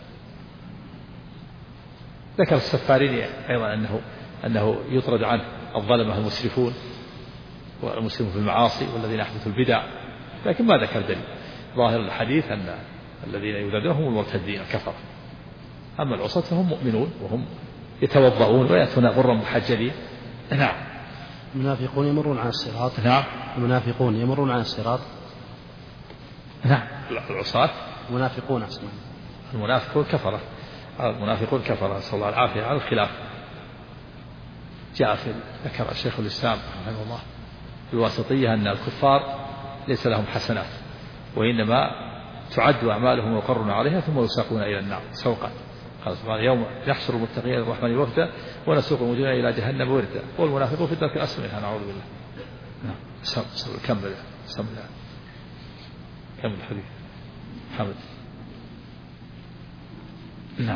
ذكر السفارين أيضا أنه يطرد عنه الظلمة المسرفون والمسلمون في المعاصي والذين أحدثوا البدع، لكن ما ذكر دليل. ظاهر الحديث أن الذين يذادون هم المرتدين الكفرة، أما العصاة فهم مؤمنون وهم يتوضؤون ويأتون غرا محجلين. نعم. المنافقون يمرون على الصراط. نعم. المنافقون يمرون على الصراط. نعم. العصاة المنافقون أصلا. المنافقون كفرة. المنافقون كفرة، نسأل الله العافية، على الخلاف. جاء ذكر الشيخ الإسلام رحمه الله في الواسطية أن الكفار ليس لهم حسنات، وإنما تعد أعمالهم ويقرون عليها ثم يساقون إلى النار سوقا. قال سبحانه: يوم يحشر المتقين الرحمن وفدا ونسوق المجرمين إلى جهنم وردا والمنافقون في الدرك الأسفل منها، نعوذ بالله. نعم. كمل الحديث حمد. نعم.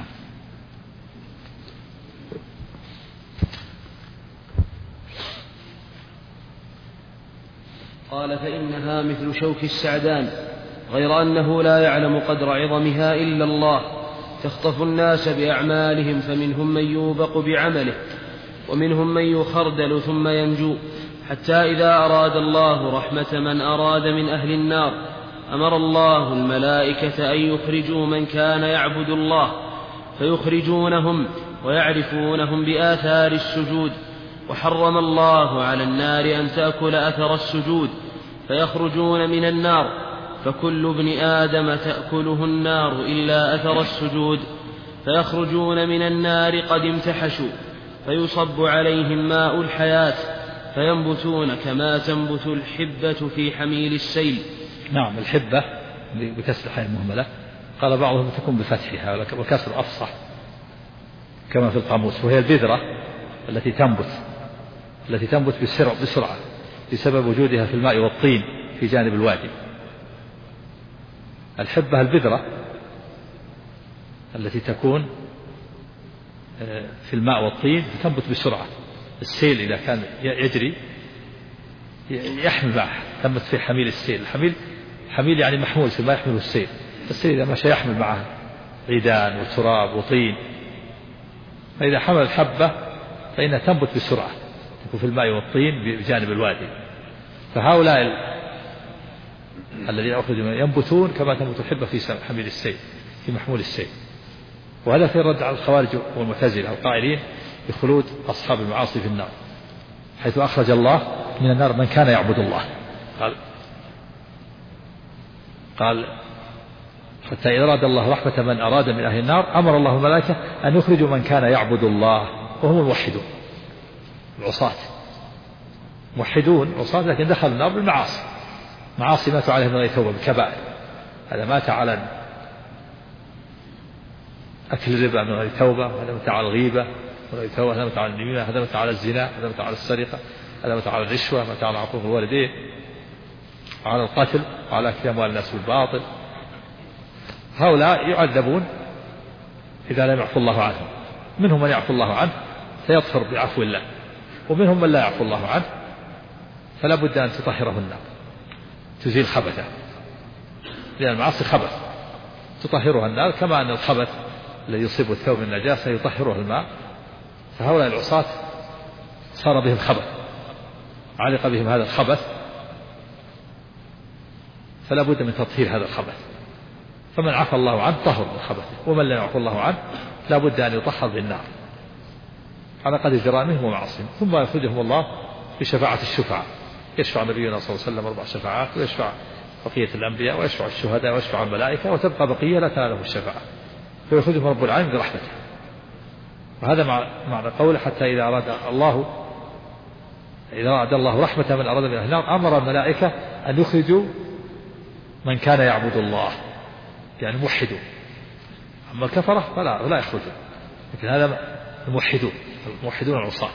قال: فإنها مثل شوك السعدان، غير أنه لا يعلم قدر عظمها إلا الله، تخطف الناس بأعمالهم، فمنهم من يوبق بعمله ومنهم من يخردل ثم ينجو، حتى إذا أراد الله رحمة من أراد من أهل النار أمر الله الملائكة أن يخرجوا من كان يعبد الله، فيخرجونهم ويعرفونهم بآثار السجود، وحرم الله على النار أن تأكل أثر السجود، فيخرجون من النار، فكل ابن آدم تأكله النار إلا أثر السجود، فيخرجون من النار قد امتحشوا، فيصب عليهم ماء الحياة، فينبتون كما تنبت الحبة في حميل السيل. نعم. الحبة بكسر الحاء المهملة، قال بعضهم تكون بفتحها وكسر أفصح كما في القاموس، وهي البذرة التي تنبت بسرعة بسبب وجودها في الماء والطين في جانب الوادي. الحبة البذرة التي تكون في الماء والطين تنبت بسرعة. السيل إذا كان يجري يحمل معه، تنبت في حميل السيل. حميل يعني محمول ما يحمله السيل. السيل إذا مشى يحمل معه عيدان وتراب وطين، فإذا حمل الحبة فإنها تنبت بسرعة، تكون في الماء والطين بجانب الوادي. فهؤلاء الذين أخرجوا ينبتون كما تنبت الحبة في حميل السيل، في محمول السيل. وهذا في الرد على الخوارج والمعتزلة القائلين بخلود أصحاب المعاصي في النار، حيث أخرج الله من النار من كان يعبد الله. قال: حتى إذا أراد الله رحمة من أراد من أهل النار أمر الله الملائكة أن يخرجوا من كان يعبد الله، وهم الموحدون العصاة، موحدون عصاة لكن دخلوا النار بالمعاصي، معاصي ماتوا عليها من غير توبة بالكبائر. هذا مات على أكل الربا من غير توبة، هذا مات على الغيبة من غير توبة، هذا مات على النميمة، هذا مات على الزنا، هذا مات على السرقة، هذا مات على الرشوة، مات على عقوق الوالدين، على القتل، وعلى أكل أموال الناس بالباطل. هؤلاء يعذبون إذا لم يعفو الله عنهم. منهم من يعفو الله عنه فيظفر بعفو الله، ومنهم من لا يعفو الله عنه فلا بد أن تطهره النار، تزيل خبثه، لأن المعاصي خبث تطهرها النار، كما أن الخبث الذي يصيب الثوب من النجاسة يطهره الماء. فهؤلاء العصاة صار بهم خبث، علق بهم هذا الخبث، فلا بد من تطهير هذا الخبث. فمن عفى الله عنه طهر من خبثه، ومن لم يعفو الله عنه لا بد أن يطهر بالنار على قدر جرائمهم ومعاصيهم. ثم يخرجهم الله بشفاعة الشفعاء، يشفع نبينا صلى الله عليه وسلم 4 شفاعات، ويشفع بقية الأنبياء، ويشفع الشهداء، ويشفع الملائكة، وتبقى بقية لا تنالهم الشفاعة، فيخرجهم رب العالمين برحمته. وهذا معنى قوله: حتى إذا أراد الله رحمة من أراد من أهل النار أمر الملائكة أن يخرجوا من كان يعبد الله، يعني موحدون. أما الكفرة فلا يخرجون، لكن هذا الموحدون العصاة،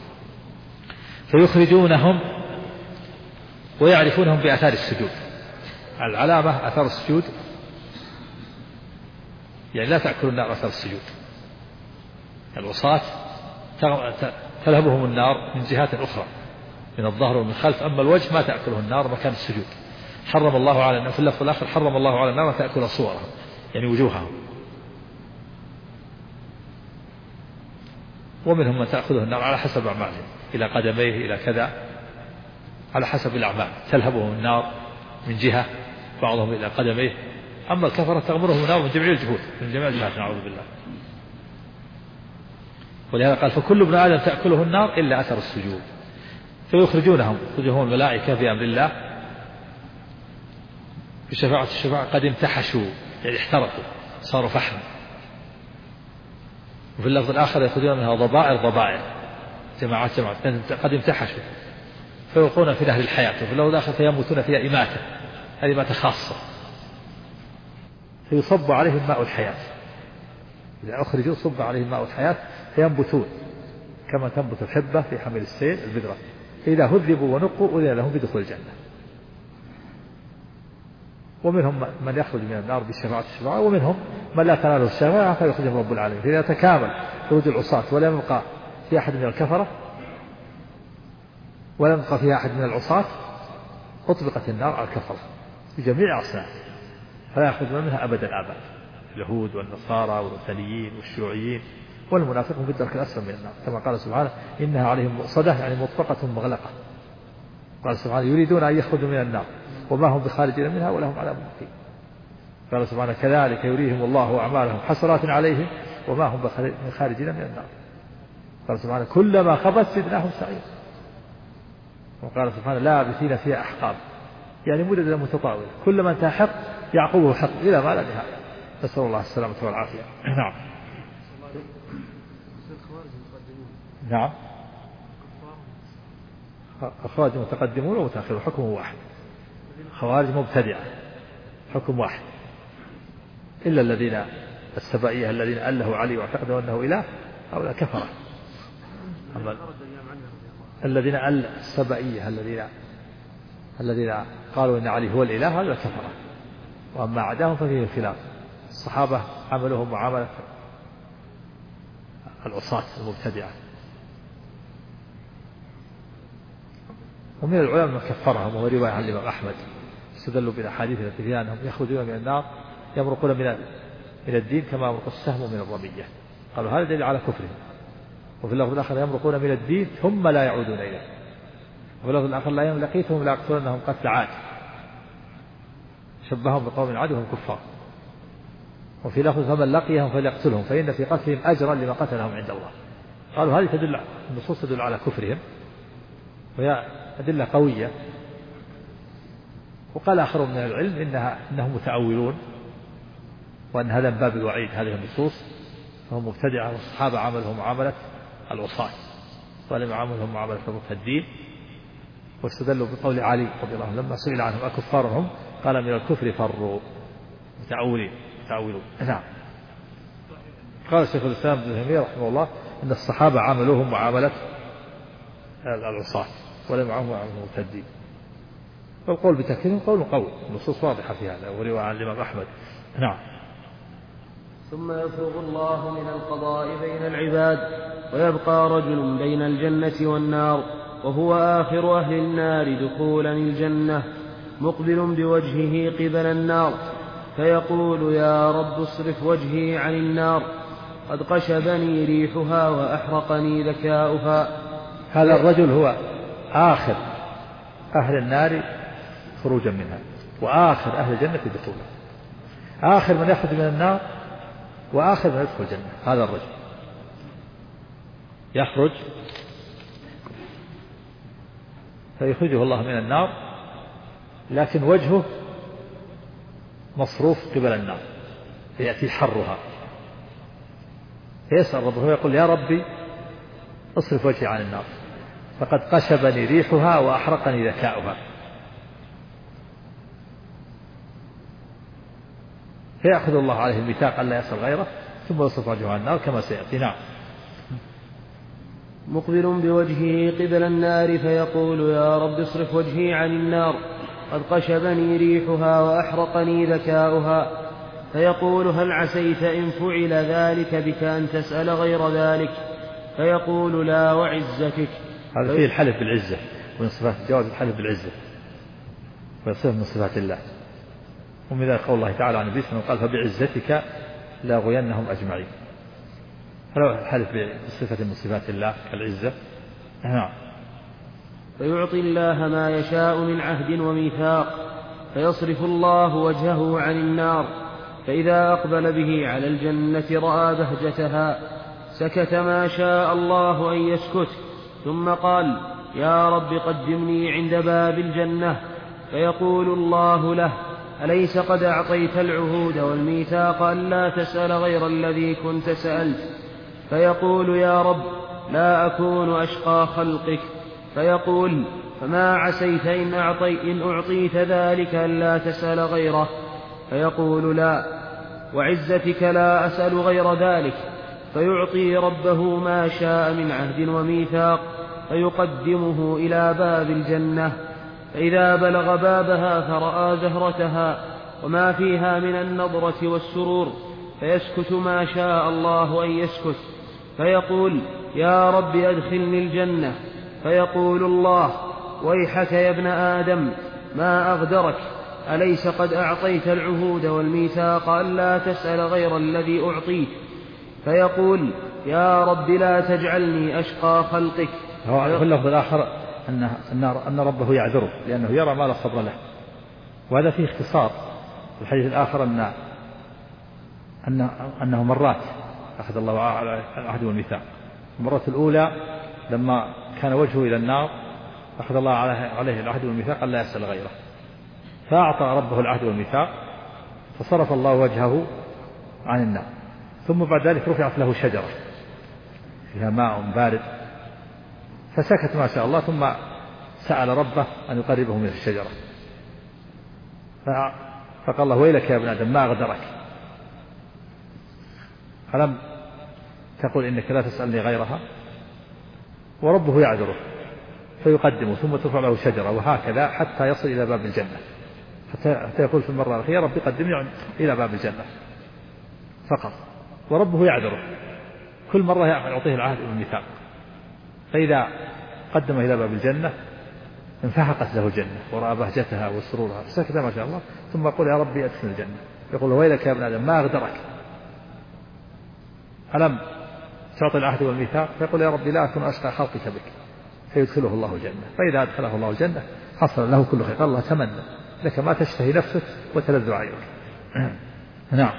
فيخرجونهم ويعرفونهم بآثار السجود. العلامة آثار السجود، يعني لا تأكل النار آثار السجود. العصاة تلهبهم النار من جهات أخرى، من الظهر ومن الخلف، أما الوجه ما تأكله النار مكان السجود. حرم الله على النار في اللفظ الآخر: حرم الله على النار تأكل صورهم، يعني وجوههم. ومنهم من تأخذه النار على حسب أعمالهم، إلى قدميه إلى كذا، على حسب الأعمال تلهبهم النار من جهة، بعضهم إلى قدميه. أما الكفرة تغمرهم النار من جميع الجهود، من جميع الجهات، نعوذ بالله. ولهذا قال: فكل ابن آدم تأكله النار إلا أثر السجود. فيخرجونهم الملائكة بأمر الله بشفاعة الشفاعة قد امتحشوا يعني احترقوا صاروا فحما. وفي اللفظ الآخر يأخذون منها ضبائر جماعات قد امتحشوا فيلقون في نهر الحياة. وفي اللفظ الآخر فيموتون فيها إماتة، هذه إماتة خاصة، فيصب عليهم ماء الحياة. إذا أخرجوا صب عليهم ماء الحياة فينبتون كما تنبت الحبة في حمل السيل البذرة. فإذا هذبوا ونقوا أذن لهم بدخول الجنة. ومنهم من يخرج من النار بشفاعة الشفاعة، ومنهم من لا تناله الشفاعة فيخرجهم رب العالمين. فإذا تكامل خروج العصاة ولم يبقى في أحد من الكفرة ولم يبقى فيها أحد من العصاة أطلقت النار على الكفرة بجميع أصنافها فلا يخرجون منها أبدا الآباد، اليهود والنصارى والوثنيين والشيوعيين والمنافقون في الدرك الأسفل من النار، كما قال سبحانه إنها عليهم مؤصدة يعني مطبقة مغلقة. قال سبحانه يريدون أن يخرجوا من النار وما هم بخارجين منها ولهم عذاب مقيم. قال سبحانه كذلك يريهم الله أعمالهم حسرات عليهم وما هم بخارجين من النار. قال سبحانه كلما خبت زدناهم سعيرا. وقال سبحانه لابثين فيها أحقاب يعني مدة متطاولة، كلما انتهى حق يعقوبه حق إلى ما لا نهاية. نسأل الله السلامة والعافية. نعم. نعم. الخوارج متقدمون ومتأخرون حكمه واحد، خوارج مبتدعة حكم واحد، إلا الذين السبائية الذين أله علي واعتقدوا أنه إله هؤلاء كفرة. الذين السبائية الذين قالوا إن علي هو الإله هؤلاء كفرة، وأما عداهم ففيه الخلاف. الصحابة عملهم معاملة العصاة المبتدعة. ومن العلماء من كفرهم، وهو رواية عن الإمام أحمد استدلوا بالأحاديث التي فيها أنهم يخرجون من النار يمرقون من الدين كما يمرق السهم من الرمية، قالوا هذا دليل على كفرهم. وفي اللفظ الآخر يمرقون من الدين ثم لا يعودون إليه. وفي اللفظ الآخر لا لقيتهم لا يقتلونهم قتل عاد، شبههم بقوم عاد وهم كفار. وفي لفظ فمن لقيهم فليقتلهم فإن في قتلهم أجرا لما قتلهم عند الله. قالوا هذه تدل النصوص تدل على كفرهم وهي أدلة قوية. وقال آخر من العلم إنهم متأولون وأن هذا من باب الوعيد هذه النصوص، فهم مبتدعة. والصحابة عملهم معاملة العصاة ولم يعاملهم معاملة المرتدين. واستدلوا بقول علي رضي الله عنه لما سئل عنهم أكفارهم قال من الكفر فروا، متأولون. نعم. قال شيخ الإسلام ابن تيمية رحمه الله إن الصحابة عاملوهم معاملة العصاة ولم يعاملهم معاملة المرتدين. والقول بتكفيرهم قول قوي، النصوص واضحة في هذا ورواية عن الإمام أحمد. نعم. ثم يفرغ الله من القضاء بين العباد ويبقى رجل بين الجنة والنار وهو آخر أهل النار دخولا الجنة مقبل بوجهه قبل النار فيقول يا رب اصرف وجهي عن النار قد قشبني ريحها وأحرقني ذكاؤها. هذا الرجل هو آخر أهل النار خروجا منها وآخر أهل الجنة دخولا، آخر من يخرج من النار وآخر من يدخل الجنة. هذا الرجل يخرج فيخرجه الله من النار لكن وجهه مصروف قبل النار فيأتي حرها فيسأل ربه ويقول يا ربي اصرف وجهي عن النار فقد قشبني ريحها وأحرقني ذكاؤها. فيأخذ الله عليه الميثاق ألا يصل غيره ثم يصرف وجهه عن النار كما سيأتي. نعم. مقبل بوجهه قبل النار فيقول يا رب اصرف وجهي عن النار قد قشبني ريحها وأحرقني ذكاؤها فيقول هل عسيت إن فعل ذلك بك أن تسأل غير ذلك فيقول لا وعزتك. هذا فيه الحلف بالعزة ومن صفات جواز الحلف بالعزة ويصف من صفات الله. ومن ذلك قول الله تعالى عن النبي صلى الله عليه وسلم قال فبعزتك لاغوينهم أجمعين. هذا الحلف بصفة من صفات الله كالعزة. نعم. فيعطي الله ما يشاء من عهد وميثاق فيصرف الله وجهه عن النار فإذا أقبل به على الجنة رأى بهجتها سكت ما شاء الله أن يسكت ثم قال يا رب قدمني عند باب الجنة، فيقول الله له: أليس قد أعطيت العهود والميثاق ألا تسأل غير الذي كنت سألت؟ فيقول: يا رب لا أكون أشقى خلقك. فيقول: فما عسيت إن أعطيت ذلك ألا تسأل غيره؟ فيقول: لا، وعزتك لا أسأل غير ذلك. فيعطي ربه ما شاء من عهد وميثاق، فيقدمه إلى باب الجنة، فإذا بلغ بابها فرأى زهرتها وما فيها من النضرة والسرور، فيسكت ما شاء الله أن يسكت، فيقول: يا رب أدخلني الجنة. فيقول الله: ويحك يا ابن آدم، ما أغدرك؟ أليس قد أعطيت العهود والميثاق ألا تسأل غير الذي أعطيت؟ فيقول: يا رب لا تجعلني أشقى خلقك. هو في اللفظ الآخر أن ربه يعذره لأنه يرى ما لا صبر له، وهذا فيه اختصار. في الحديث الآخر أنه مرات أخذ الله على العهد والميثاق. المرة الأولى لما كان وجهه إلى النار أخذ الله عليه العهد والميثاق ألا يسأل غيره، فأعطى ربه العهد والميثاق فصرف الله وجهه عن النار، ثم بعد ذلك رفعت له شجرة فيها ماء بارد فسكت ما شاء الله، ثم سأل ربه أن يقربه من الشجرة، فقال الله: ويلك يا ابن آدم، ما أغدرك؟ ألم تقول إنك لا تسألني غيرها؟ وربه يعذره فيقدمه، ثم ترفع له شجرة، وهكذا حتى يصل إلى باب الجنة، حتى يقول في المرة الأخيرة: ربي قدمني إلى باب الجنة فقط، وربه يعذره كل مرة يعطيه العهد والميثاق. فإذا قدم إلى باب الجنة انفحقت له الجنة ورأى بهجتها وسرورها فسكت ما شاء الله، ثم يقول: يا ربي أدخل الجنة. يقول: ويلك يا ابن آدم، ما أغدرك؟ ألم تعطي العهد والميثاق؟ فيقول: يا ربي لا أكون أشقى خلقك بك. فيدخله الله الجنة، فإذا أدخله الله الجنة حصل له كل خير. الله: تمنى لك ما تشتهي نفسك وتلذ عينك. نعم.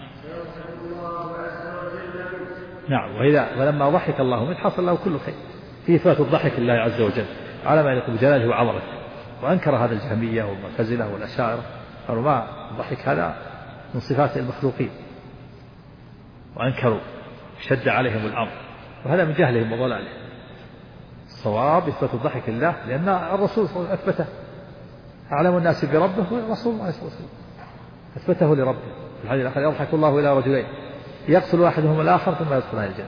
نعم. ولما ضحك الله منه حصل له كل خير. في إثبات الضحك لله عز وجل على ما يليق بجلاله وعظمته، وأنكر هذا الجهمية والمعتزلة والأشاعرة، قالوا ما الضحك هذا من صفات المخلوقين، وأنكروا شد عليهم الأمر، وهذا من جهلهم وضلالهم. الصواب إثبات الضحك لله، لأن الرسول صلى الله عليه وسلم أثبته، أعلم الناس بربه ورسول الله صلى الله عليه وسلم أثبته لربه. في الحديث الآخر: يضحك الله إلى رجلين يقتل أحدهما الآخر ثم يدخلان الجنة.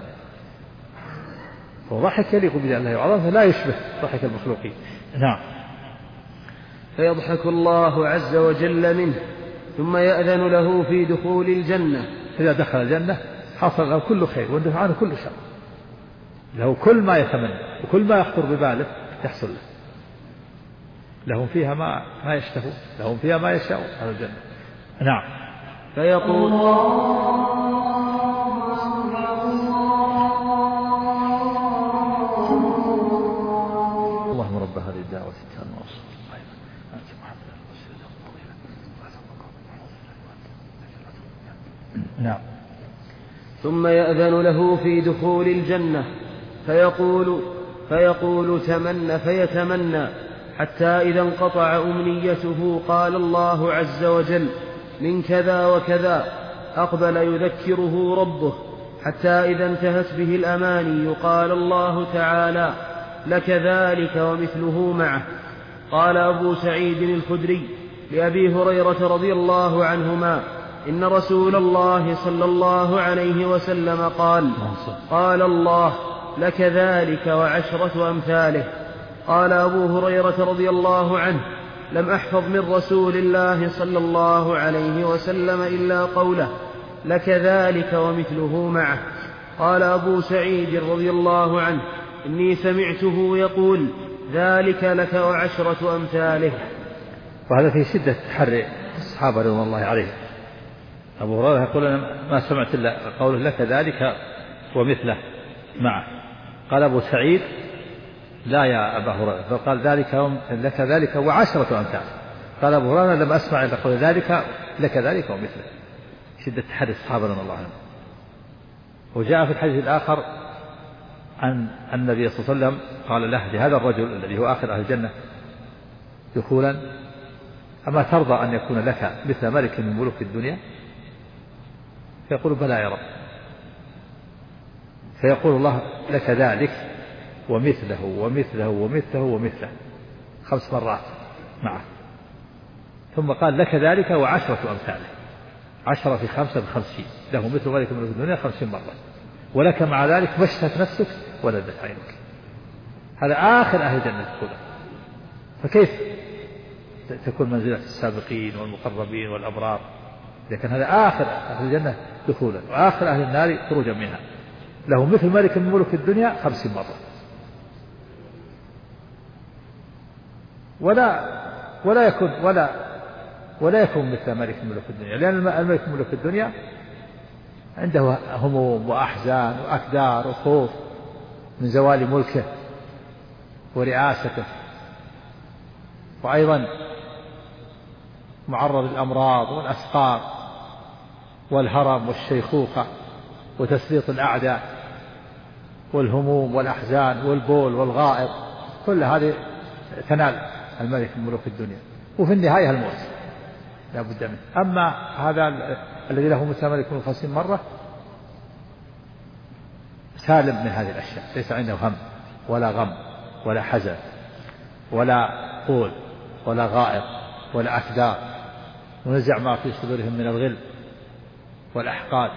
وضحك يليق بجلاله وعظمته، لا يشبه ضحك المخلوقين. نعم. فيضحك الله عز وجل منه، ثم يأذن له في دخول الجنة. إذا دخل الجنة حصل له كل خير واندفع عنه كل شر، له كل ما يتمنى وكل ما يخطر بباله يحصل له. لهم فيها ما يشتهون، لهم فيها ما يشاءون على الجنة. نعم. فيقول: اللهم رب هذه الدعوة التامة والصلاة نعم. ثم يأذن له في دخول الجنة، فيقول تمنى، فيتمنى، حتى إذا انقطع أمنيته قال الله عز وجل: من كذا وكذا، أقبل يذكره ربه، حتى إذا انتهت به الأماني قال الله تعالى: لك ذلك ومثله معه. قال أبو سعيد الخدري لأبي هريرة رضي الله عنهما: إن رسول الله صلى الله عليه وسلم قال الله: لك ذلك وعشرة أمثاله. قال أبو هريرة رضي الله عنه: لم أحفظ من رسول الله صلى الله عليه وسلم إلا قوله: لك ذلك ومثله معه. قال أبو سعيد رضي الله عنه: إني سمعته يقول: ذلك لك وعشرة أمثاله. وهذا في شدة تحري الصحابة رضي الله عليهم. أبو هريرة يقول: أنا ما سمعت إلا قوله: لك ذلك ومثله معه. قال أبو سعيد: لا يا أبا هريرة، فقال: لك ذلك وعشرة أمثال. قال أبو هريرة: لم أسمع إلا قول ذلك لك ذلك ومثله. شدة تحري الصحابة رضي الله عنهم. وجاء في الحديث الآخر أن النبي صلى الله عليه وسلم قال له لهذا الرجل الذي هو آخر أهل الجنة دخولا: أما ترضى أن يكون لك مثل ملك من ملوك الدنيا؟ فيقول: بلى يا رب. فيقول الله: لك ذلك ومثله ومثله ومثله ومثله 5 مرات معه. ثم قال: لك ذلك و10 أمثاله، 10 في 5 ب50، له مثل ملك من ملوك الدنيا 50 مرة، ولك مع ذلك ما اشتهت نفسك ولذت عينك. هذا آخر أهل الجنة دخولا. فكيف تكون منزلة السابقين والمقربين والأبرار إذا كان هذا آخر أهل الجنة دخولا وآخر أهل النار خروجا منها؟ له مثل ملك من ملوك الدنيا 50 مرة، ولا يكون مثل ملك من ملوك الدنيا، لأن الملك من ملوك الدنيا عنده هموم وأحزان وأكدار وخوف من زوال ملكه ورئاسته، وأيضا معرض للأمراض والأسقام والهرم والشيخوخة وتسليط الأعداء والهموم والأحزان والبول والغائط، كل هذه تنال الملك من ملوك الدنيا، وفي النهاية الموت لا بد منه. أما هذا الذي له مثل ملك من 50 مرة سالم من هذه الأشياء، ليس عنده هم ولا غم ولا حزن ولا قول ولا غائط ولا أكدار، ونزع ما في صدورهم من الغل والأحقاد،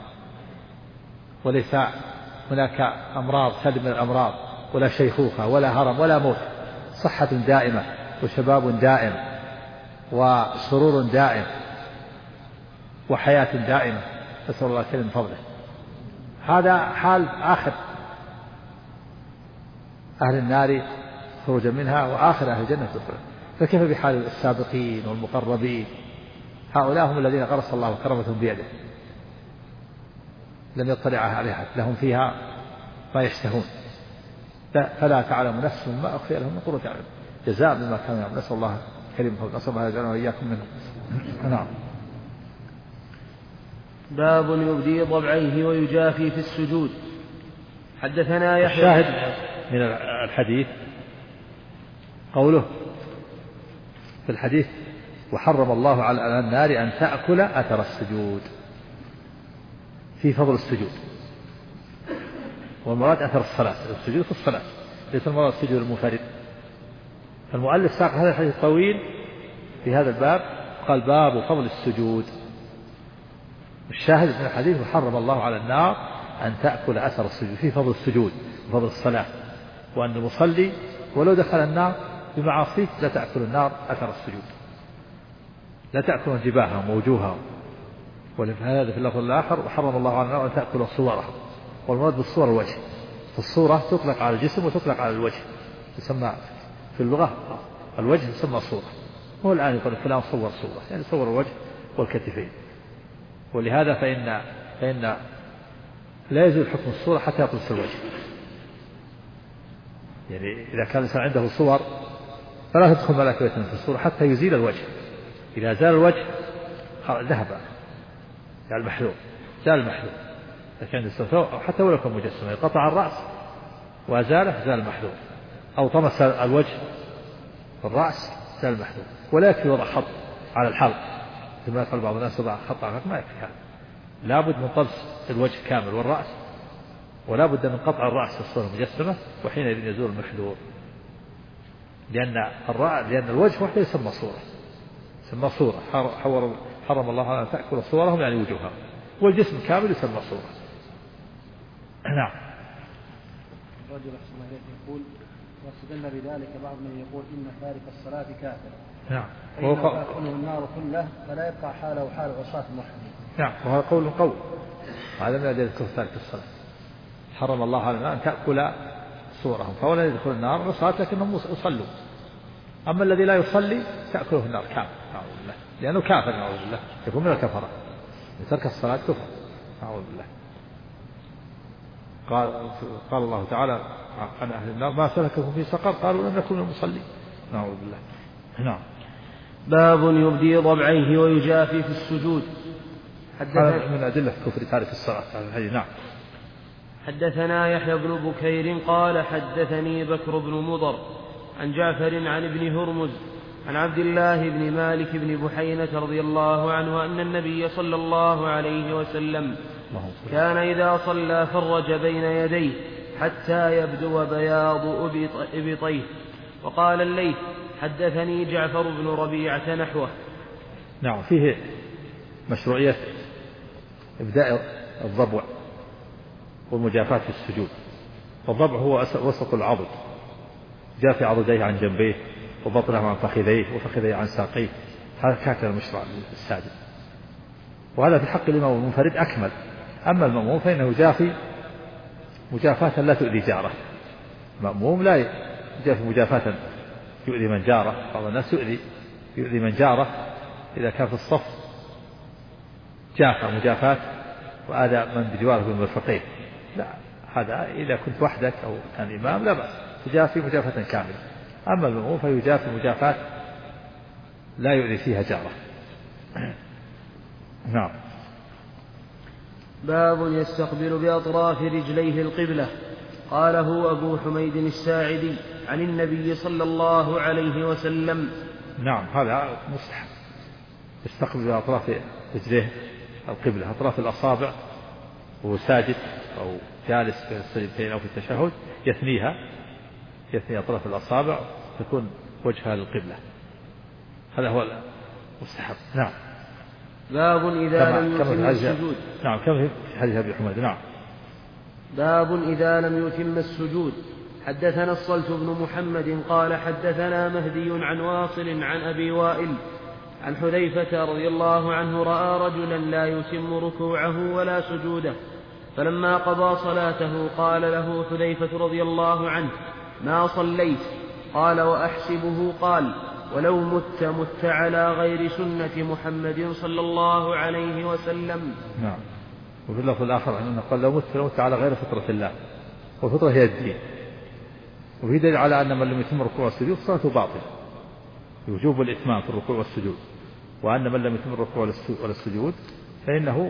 وليس هناك أمراض سلم من الأمراض ولا شيخوخة ولا هرم ولا موت، صحة دائمة وشباب دائم وسرور دائم وحياة دائمة، نسأل الله كريم فضله. هذا حال آخر أهل النار خروجا منها وآخر أهل الجنة دخولا، فكيف بحال السابقين والمقربين؟ هؤلاء هم الذين غرس الله كرمتهم بيده، لم يطلع عليها، لهم فيها ما يشتهون، فلا تعلم نفس ما أخفي لهم من قرة أعين جزاء بما كانوا يعملون. نسأل الله كريم فضله، نسأل الله يجعلنا وإياكم منهم. نعم. باب يبدي ضبعيه ويجافي في السجود. حدثنا يحيى. الشاهد من الحديث قوله في الحديث: وحرم الله على النار أن تأكل أثر السجود، في فضل السجود، والمراد أثر الصلاة، السجود في الصلاة، ليس المراد السجود المنفرد. المؤلف ساق هذا الحديث الطويل في هذا الباب، قال: باب فضل السجود. الشاهد من الحديث: وحرم الله على النار أن تأكل أثر السجود، في فضل السجود وفضل الصلاة، وأن المصلي ولو دخل النار بمعاصيه لا تأكل النار أثر السجود، لا تأكل جباههم ووجوههم. ولهذا في اللفظ الآخر: وحرم الله على النار أن تأكل صورهم، والمراد بالصور الوجه، فالصورة تطلق على الجسم وتطلق على الوجه، يسمى في اللغة الوجه يسمى صورة. هو الآن يقول فلان صور صورة، يعني صور الوجه والكتفين. ولهذا فإن لا يزول حكم الصورة حتى يطلس الوجه، يعني إذا كان الإنسان عنده صور فلا تدخل ملائكة في الصورة حتى يزيل الوجه. إذا زال الوجه ذهب، زال المحلول، زال المحلول. لكن عنده حتى ولو كان مجسما، قطع الرأس وأزاله زال المحلول، أو طمس الوجه الرأس زال المحلول. ولا يكفي وضع خط على الحلق كما يقول بعض الناس: وضع خط على الحلق، ما يكفي هذا، لا بد من طمس الوجه كامل والرأس، ولا بد من قطع الرأس في الصورة المجسمة، وحينئذ يزول المحلول، لأن الوجه وحده يسمى صورة، يسمى صورة. حرم الله على أن تأكل صورهم يعني وجوههم، والجسم كامل يسمى صورة. نعم. الرجل أحسن الله يقول: واستدل بذلك بعض من يقول إن تارك الصلاة كافر. نعم. فإنه تأكله النار كله فلا يبقى حاله حال عصاة الموحدين. نعم. وهذا قول هذا من أدلة كفر تارك الصلاة. حرم الله على أن تأكل صورهم، فولا يدخل النار عصاة لكنهم يصلون. أما الذي لا يصلي تأكله النار كافر، أعوذ بالله، لأنه كافر، أعوذ بالله، يكون من الكفرة. ترك الصلاة كفر، أعوذ بالله. قال الله تعالى عن أهل النار: ما سلككم في سقر؟ قالوا لم نكن من المصلين، أعوذ بالله. نعم. باب يبدي ضبعيه ويجافي في السجود. هذا من أدلة كفر تارك الصلاة. نعم. حدثنا يحيى بن بكير قال حدثني بكر بن مضر عن جعفر عن ابن هرمز عن عبد الله بن مالك بن بحينة رضي الله عنه أن النبي صلى الله عليه وسلم كان إذا صلى فرج بين يديه حتى يبدو بياض إبطيه. وقال الليث حدثني جعفر بن ربيعة نحوه. نعم. فيه مشروعية إبداء الضبع والمجافاة في السجود. والضبع هو وسط العضد، جاف عضديه عن جنبيه وبطنه عن فخذيه وفخذيه عن ساقيه، هكذا المشروع الساجد. وهذا في حق الإمام المنفرد أكمل. أما المأموم فإنه جافي مجافاة لا تؤذي جاره. المأموم لا يجافي مجافاة يؤذي من جاره. بعض الناس يؤذي من جاره إذا كان في الصف جافى مجافاة وآذى من بجواره بالمرفقين. لا، هذا إذا كنت وحدك أو كان إمام لا بأس، تجافي مجافاة كاملة. أما المأموم فيجافي مجافاة لا يؤذي فيها جاره. نعم. باب يستقبل بأطراف رجليه القبلة. قاله أبو حميد الساعدي عن النبي صلى الله عليه وسلم. نعم، هذا مستحب، يستقبل بأطراف رجليه القبلة، أطراف الأصابع وهو ساجد أو جالس في السجدتين أو في التشهد يثني أطراف الأصابع تكون وجهها للقبلة، هذا هو المستحب. نعم. باب إذا لم يتم السجود. نعم، كما في حديث أبي حميد. نعم. باب إذا لم يتم السجود. حدثنا الصلت بن محمد قال حدثنا مهدي عن واصل عن أبي وائل عن حذيفة رضي الله عنه رأى رجلا لا يتم ركوعه ولا سجوده، فلما قضى صلاته قال له حذيفة رضي الله عنه ما صليت؟ قال وأحسبه قال ولو مت على غير سنة محمد صلى الله عليه وسلم. نعم. وفي اللفظ الآخر أنه قال لو مت على غير فطرة الله، والفطرة هي الدين. وفي دليل على أن من لم يتم الركوع والسجود صلاته باطلة، وجوب الإتمام في الركوع والسجود. وأن من لم يتم الركوع والسجود فإنه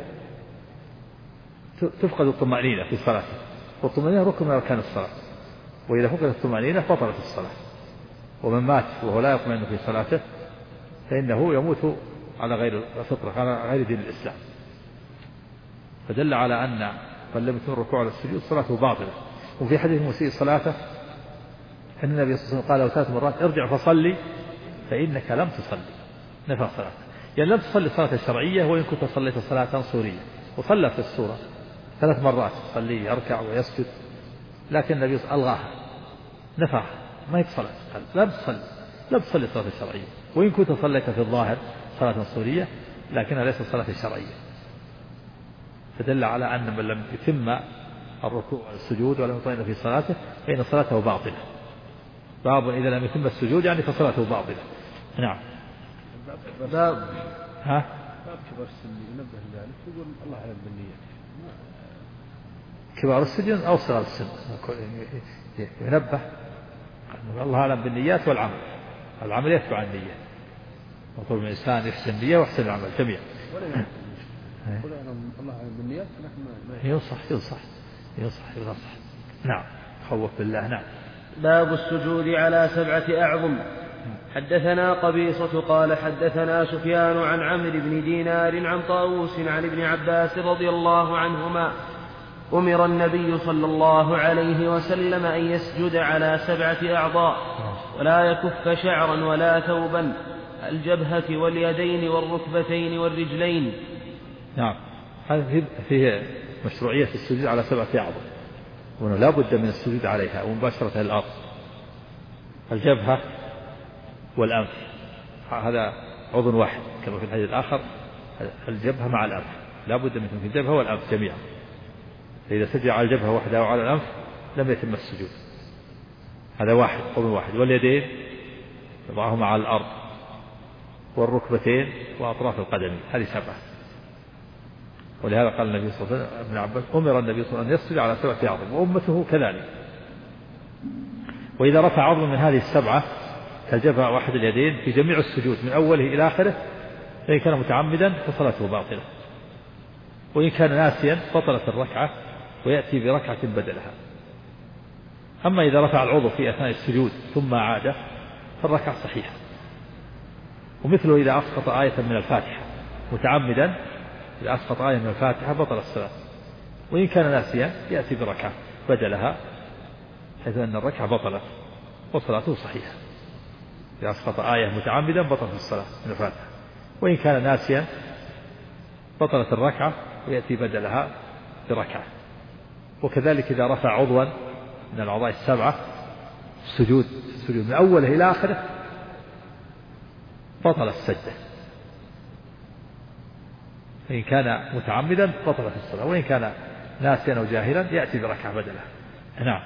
تفقد الطمأنينة في صلاته، والطمأنينة ركن من أركان الصلاة، وإذا فقدت الطمأنينة بطلت الصلاة. ومن مات وهو لا يطمئن في صلاته فإنه يموت على غير الفطرة، على غير دين الإسلام. فدل على أن من لم يتم الركوع والسجود صلاته باطلة. وفي حديث مسيء صلاته أن النبي صلى الله عليه وسلم قال له 3 مرات ارجع فصلي فإنك لم تصلي، نفى صلاته، يعني لم تصلي صلاة شرعية وإن كنت صليت صلاة صورية. وصلى في السورة 3 مرات صلي يركع ويسجد، لكن النبي ألغاها نفاها، ما هي صلاة، لم تصلي صلاة شرعية، وإن كنت صليت في الظاهر صلاة صورية لكنها ليست صلاة شرعية. فدل على أن من لم يتم الركوع والسجود ولم يطمئن في صلاته فإن صلاته باطلة. باب إذا لم يتم السجود يعني فصلاته باطلة. نعم. باب كبار السن ينبه لذلك يقول الله أعلم بالنيات. كبار السن أو صغار السن ينبه الله أعلم بالنيات والعمل، العمل يتبع النية، وطول من الإنسان يحسن النية ويحسن العمل جميعا. الله أعلم بالنيات ينصح. نعم. خوف بالله. نعم. باب السجود على 7 أعظم. حدثنا قبيصة قال حدثنا سفيان عن عمرو بن دينار عن طاووس عن ابن عباس رضي الله عنهما أمر النبي صلى الله عليه وسلم أن يسجد على 7 أعضاء ولا يكف شعرا ولا ثوبا، الجبهة واليدين والركبتين والرجلين. نعم. هذا فيه مشروعية السجود على 7 أعضاء، وأنه لا بد من السجود عليها ومباشرة الأرض. الجبهة والأنف هذا عضو واحد كما في الحديث الآخر، الجبهة مع الأنف لا بد من الجبهة والأنف جميعا. فإذا سجد على الجبهة وحدها وعلى الأنف لم يتم السجود. هذا واحد، عضو واحد. واليدين يضعهما على الأرض، والركبتين وأطراف القدمين، هذه 7. ولهذا قال النبي صلى الله عليه وسلم ابن عباس أمر النبي صلى الله عليه وسلم أن يسجد على 7 أعظم وأمته كذلك. وإذا رفع عظم من هذه 7 كالجبهة واحد اليدين في جميع السجود من أوله إلى آخره، فإن كان متعمدا فصلاته باطلة، وإن كان ناسيا بطلت الركعة ويأتي بركعة بدلها. أما إذا رفع العضو في أثناء السجود ثم عاد فالركعة صحيحة. ومثله إذا أسقط آية من الفاتحة متعمدا، إذا أسقط آية من الفاتحة بطل الصلاة، وإن كان ناسيا يأتي بركعة بدلها، حيث أن الركعة بطلت وصلاته صحيحة. إذا أسقط آية متعمدا بطلت الصلاة من الفاتحة، وإن كان ناسيا بطلت الركعة ويأتي بدلها بركعة. وكذلك إذا رفع عضوا من الأعضاء السبعة السجود من أوله إلى آخره بطل السجدة، إن كان متعمدا بطلت الصلاة، وإن كان ناسيا أو جاهلا يأتي بركعة بدلها. نعم.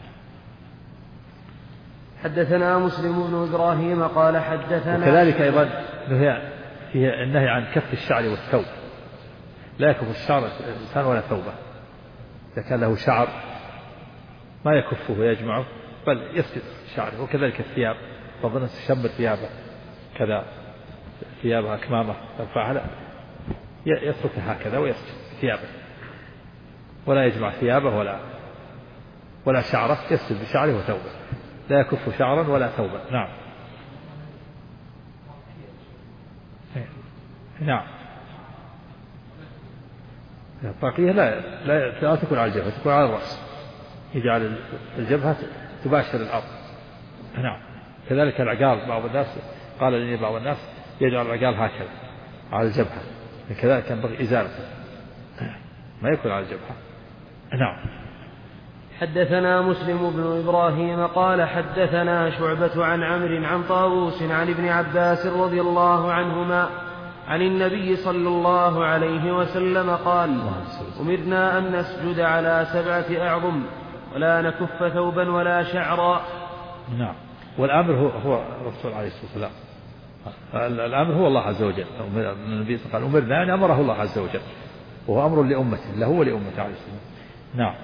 حدثنا مسلم بن إبراهيم قال حدثنا. وكذلك أيضا فيه النهي عن كف الشعر والثوب، لا يكف الشعر الإنسان ولا ثوبه، إذا كان له شعر ما يكفه ويجمعه بل يسجد شعره. وكذلك الثياب، فظن تشمر ثيابه كذا، ثيابها أكمامه ترفعها، لا يتركها هكذا ويسجد ثيابه، ولا يجمع ثيابه ولا شعره، يسجد بشعره وثوبه، لا يكف شعرا ولا ثوبا. نعم. نعم. الطاقية لا تكون على الجبهة، تكون على الرأس، يجعل الجبهة تباشر الأرض. نعم. كذلك العقال، بعض الناس قال لي بعض الناس يجعل العقال هكذا على الجبهة، كذلك ينبغي إزالته، ما يكون على الجبهة. نعم. حدثنا مسلم بن إبراهيم قال حدثنا شعبة عن عمرو عن طاووس عن ابن عباس رضي الله عنهما عن النبي صلى الله عليه وسلم قال: أمرنا أن نسجد على 7 أعظم ولا نكف ثوبا ولا شعرا. نعم. والأمر هو الرسول عليه الصلاة والسلام، الأمر هو الله عز وجل. النبي صلى الله عليه وسلم أمرنا أن أمره الله عز وجل، وهو أمر لأمته، له ولأمته عليه الصلاة والسلام. نعم.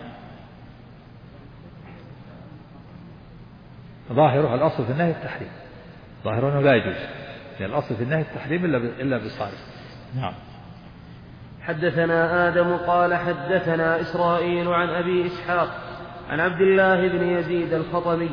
ظاهره الأصل في النهي التحريم، ظاهره أنه لا يجوز، لأن الأصل في النهي التحريم إلا بصارف. نعم. حدثنا آدم قال حدثنا إسرائيل عن أبي إسحاق عن عبد الله بن يزيد الخطمي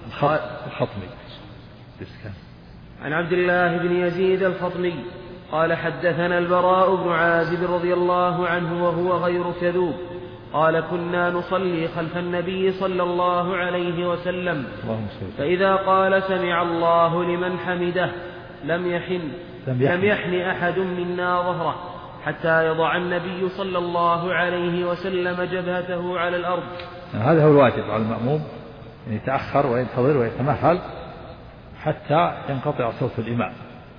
عن عبد الله بن يزيد الخطمي قال حدثنا البراء بن عازب رضي الله عنه وهو غير كذوب قال: كنا نصلي خلف النبي صلى الله عليه وسلم، فإذا قال سمع الله لمن حمده لم يحن أحد منا ظهره حتى يضع النبي صلى الله عليه وسلم جبهته على الأرض. هذا هو الواجب على المأموم، أن يتأخر وينتظر ويتمهل حتى ينقطع صوت الإمام،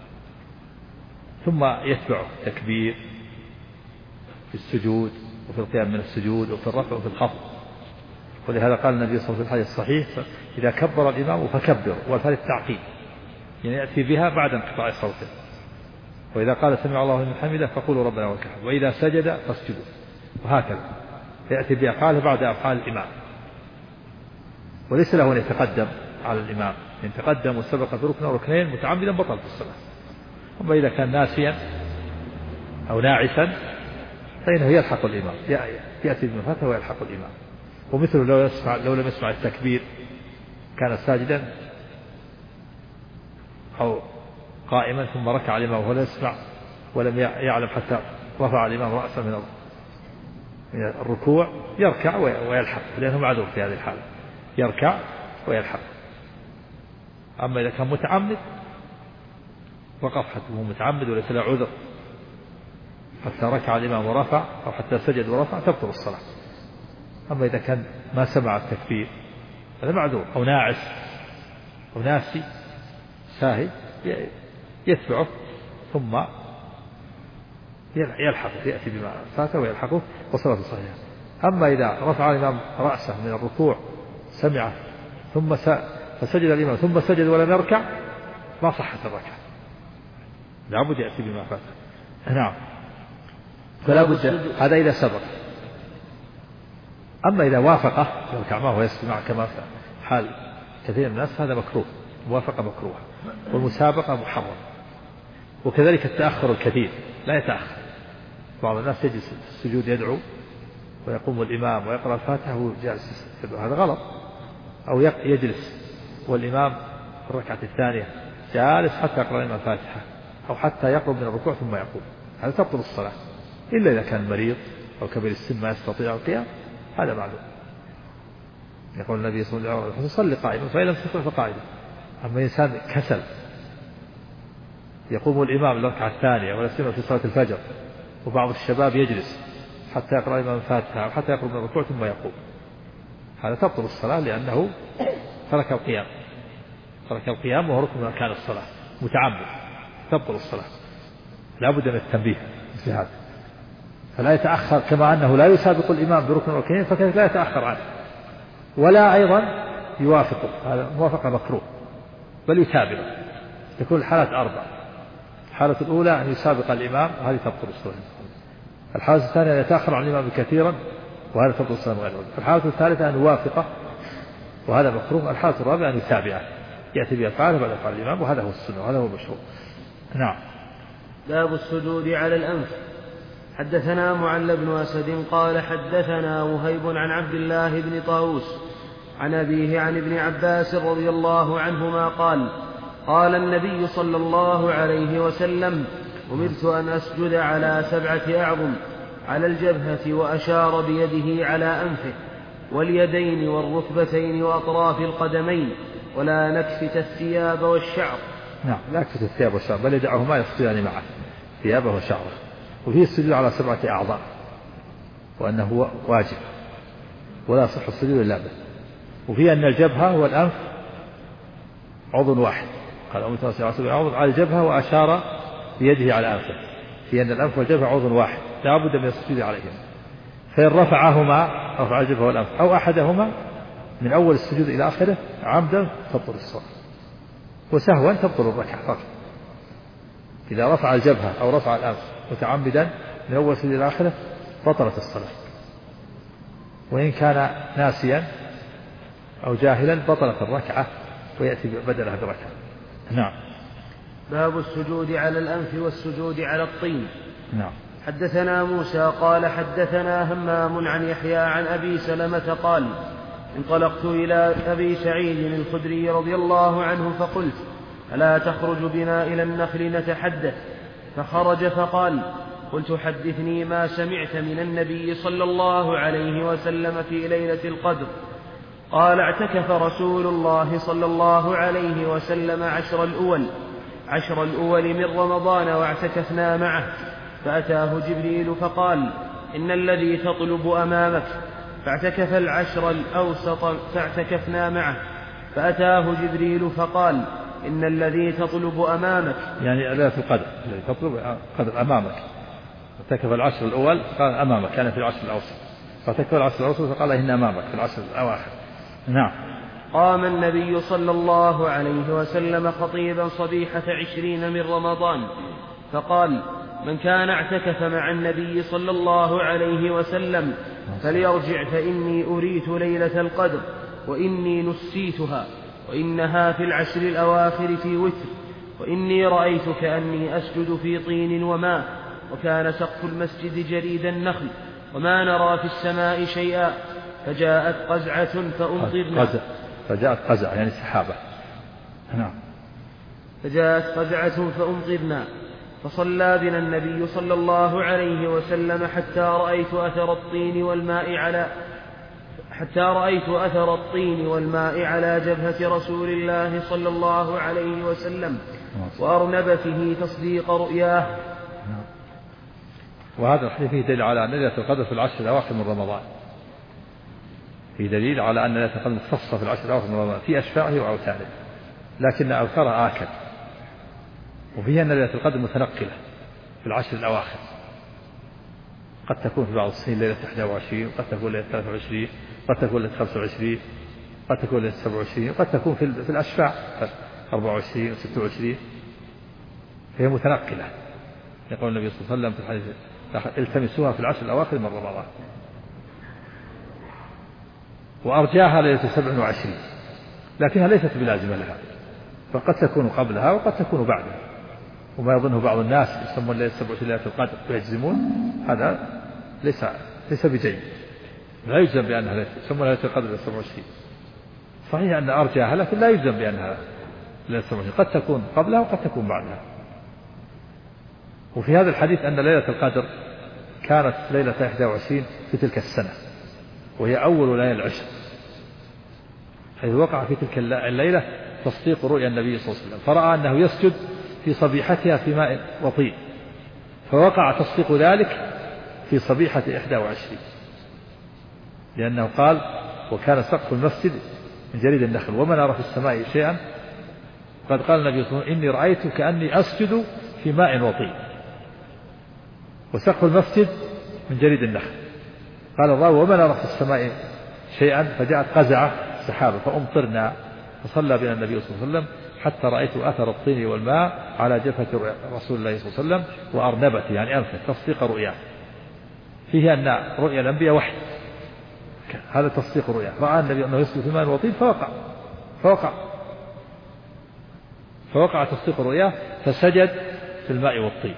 ثم يتبع تكبير في السجود وفي القيام من السجود وفي الرفع وفي الخفض. ولهذا قال النبي صلى الله عليه وسلم في الحديث الصحيح: إذا كبر الإمام فكبر، والفعل التعقيب، يعني يأتي بها بعد انقطاع صوته. وإذا قال سمع الله لمن حمده فقولوا ربنا ولك الحمد، وإذا سجد فاسجدوا، وهكذا يأتي بأفعاله بعد أفعال الإمام. وليس له أن يتقدم على الإمام، إن تقدم وسبق في ركن أو ركنين متعمدا بطل في الصلاة. أما إذا كان ناسيا أو ناعسا فإنه يلحق الإمام، يأتي بمفاته ويلحق الإمام. ومثله لو لم يسمع التكبير كان ساجدا أو قائما ثم ركع الإمام وهو لا يسمع ولم يعلم حتى رفع الإمام رأسه من الركوع، يركع ويلحق، لأنه معذور في هذه الحالة، يركع ويلحق. أما إذا كان متعمد وقف حتى هو متعمد وليس له عذر حتى ركع الإمام ورفع أو حتى سجد ورفع تبطل الصلاة. أما إذا كان ما سمع التكبير هذا معذور، أو ناعس أو ناسي ساهي يتبعه ثم يلحقه، يأتي بما فاته ويلحقه وصلاته صحيحة. أما إذا رفع الإمام رأسه من الركوع سمعه ثم فسجد الإمام ثم سجد ولم يركع ما صحت الركعة، لابد يأتي بما فاته. نعم. فلا بد هذا إذا سبق. أما إذا وافقه يركع معه ويسمع كما في حال كثير من الناس هذا مكروه، موافقة مكروه، والمسابقة محرم. وكذلك التأخر الكثير لا يتأخر، بعض الناس يجلس في السجود يدعو ويقوم الإمام ويقرأ الفاتحة وهو جالس، هذا غلط. أو يجلس والإمام في الركعة الثانية جالس حتى يقرأ الإمام الفاتحة، أو حتى يقرب من الركوع ثم يقوم، هذا تبطل الصلاة، إلا إذا كان مريض أو كبير السن ما يستطيع القيام، هذا معلوم. يقول النبي صلى الله عليه وسلم صلي قائما فإن لم تستطع فقاعدا. أما إنسان كسل يقوم الإمام للركعة الثانية ولا سيما في صلاة الفجر، وبعض الشباب يجلس حتى يقرأ الإمام الفاتحة أو حتى يقرب من الركوع ثم يقوم، هذا تبطل الصلاة لأنه ترك القيام، ترك القيام وهو ركن من أركان الصلاة متعمد، تبطل الصلاة. لا بد من التنبيه مثل هذا، فلا يتأخر، كما أنه لا يسابق الإمام بركن الركنين فكذلك لا يتأخر عنه، ولا أيضا يوافقه، هذا موافقة مكروه، بل يتابعه. تكون الحالات 4، الحالة الأولى أن يسابق الإمام، هذه تبطل الصلاة. الحالة الثانية أن يتأخر عن الإمام كثيرا، وهذا تبطل الصلاة غير واجب. الحالة الثالثة أن يوافقه، وهذا مكروه. الحالة الرابعة أن يتابعه، يأتي بأفعاله بعد أفعال الإمام، وهذا هو السنة وهذا هو المشروع. نعم. باب السجود على الأنف. حدثنا معل بن أسد قال حدثنا وهيب عن عبد الله بن طاووس عن أبيه عن ابن عباس رضي الله عنهما قال قال النبي صلى الله عليه وسلم أمرت أن أسجد على 7 أعظم، على الجبهة وأشار بيده على أنفه واليدين والركبتين وأطراف القدمين، ولا نكفت الثياب والشعر. نعم، لا نكفت الثياب والشعر، بل يدعهما يفصلان معه، ثيابه وشعره. وفيه السجود على 7 أعضاء، وأنه واجب ولا يصح السجود إلا به. وفيه أن الجبهة والأنف عضو واحد، قال أمرت أن أسجد على 7 أعضاء على الجبهة وأشار بيده على أنفه، في أن الأنف والجبهة عضو واحد لا بد من السجود عليهم. فإن رفعهما، رفع الجبهة والأنف أو أحدهما من أول السجود إلى آخره عمدا تبطل الصلاة، وسهوا تبطل الركعة فقط. إذا رفع الجبهة أو رفع الأنف متعمدا من أول السجود إلى آخره بطلت الصلاة، وإن كان ناسيا أو جاهلا بطلت الركعة ويأتي بدلها بركعة. نعم. باب السجود على الأنف والسجود على الطين. نعم. حدثنا موسى قال حدثنا همام عن يحيى عن أبي سلمة قال انطلقت إلى أبي سعيد الخدري رضي الله عنه فقلت ألا تخرج بنا إلى النخل نتحدث؟ فخرج فقال قلت حدثني ما سمعت من النبي صلى الله عليه وسلم في ليلة القدر. قال اعتكف رسول الله صلى الله عليه وسلم 10 الأول من رمضان واعتكفنا معه، فأتاه جبريل فقال إن الذي تطلب أمامك، فاعتكف 10 الأوسط فاعتكفنا معه، فأتاه جبريل فقال إن الذي تطلب أمامك، يعني ليلة القدر الذي تطلب قدر أمامك. اعتكف 10 الأول قال أمامك، كان في 10 الأوسط، فاعتكف 10 الأوسط فقال إن أمامك في 10 الأواخر. نعم. قام النبي صلى الله عليه وسلم خطيبا صبيحة 20 من رمضان فقال من كان اعتكف مع النبي صلى الله عليه وسلم فليرجع فإني أريت ليلة القدر وإني نسيتها، وإنها في 10 الأواخر في وتر، وإني رأيت كأني أسجد في طين وماء، وكان سقف المسجد جريد النخل، وما نرى في السماء شيئا، فجاءت قزعة فأمطرنا. فجاءت قزعة يعني سحابة. نعم. فجاءت قزعة فأمطرنا، فصلى بنا النبي صلى الله عليه وسلم حتى رأيت أثر الطين والماء على جبهة رسول الله صلى الله عليه وسلم وأرنبته تصديق رؤياه. وهذا الحديث فيه دليل على أن ليلة القدر في 10 الأواخر من رمضان، في دليل على أن ليلة القدر مختصة في 10 الأواخر من رمضان في أشفاعه وأوتاره، لكن أوتاره آكل. وفيها أن ليلة القدر متنقلة في 10 الأواخر، قد تكون في بعض السنين ليلة 21، قد تكون ليلة 23، قد تكون ليلة 25، قد تكون ليلة 27، قد تكون في الأشفاع 24 و26، فهي متنقلة. يقول النبي صلى الله عليه وسلم في الحديث التمسوها في 10 الأواخر من رمضان. وأرجاها ليلة 27، لكنها ليست بلازمة لها، فقد تكون قبلها وقد تكون بعدها. وما يظنه بعض الناس يسمون ليلة 27 ليلة القدر ويجزمون، هذا ليس بجيد، لا يجزم بأنها يسمونها ليلة القدر 27. صحيح أن أرجاها لكن لا يجزم بأنها ليلة 27، قد تكون قبلها وقد تكون بعدها. وفي هذا الحديث أن ليلة القدر كانت ليلة 21 في تلك السنة، وهي أول ليلة العشر، حيث وقع في تلك الليلة تصديق رؤيا النبي صلى الله عليه وسلم، فرأى أنه يسجد في صبيحتها في ماء وطين، فوقع تصديق ذلك في صبيحة 21، لأنه قال: وكان سقف المسجد من جريد النخل وما نرى في السماء شيئا. قد قال النبي صلى الله عليه وسلم: إني رأيت كأني أسجد في ماء وطين، وسقف المسجد من جريد النخل. قال الراوي: وما نرى في السماء شيئا، فجاءت قزعة سحابة فأمطرنا، فصلى بنا النبي صلى الله عليه وسلم حتى رأيت أثر الطين والماء على جبهة رسول الله صلى الله عليه وسلم وأرنبته، يعني أنفه، تصديق رؤياه. فيه أن رؤيا الأنبياء وحي، هذا تصديق رؤيا. رأى النبي أنه يسجد في ماء وطين فوقع تصديق رؤياه، فسجد في الماء والطين.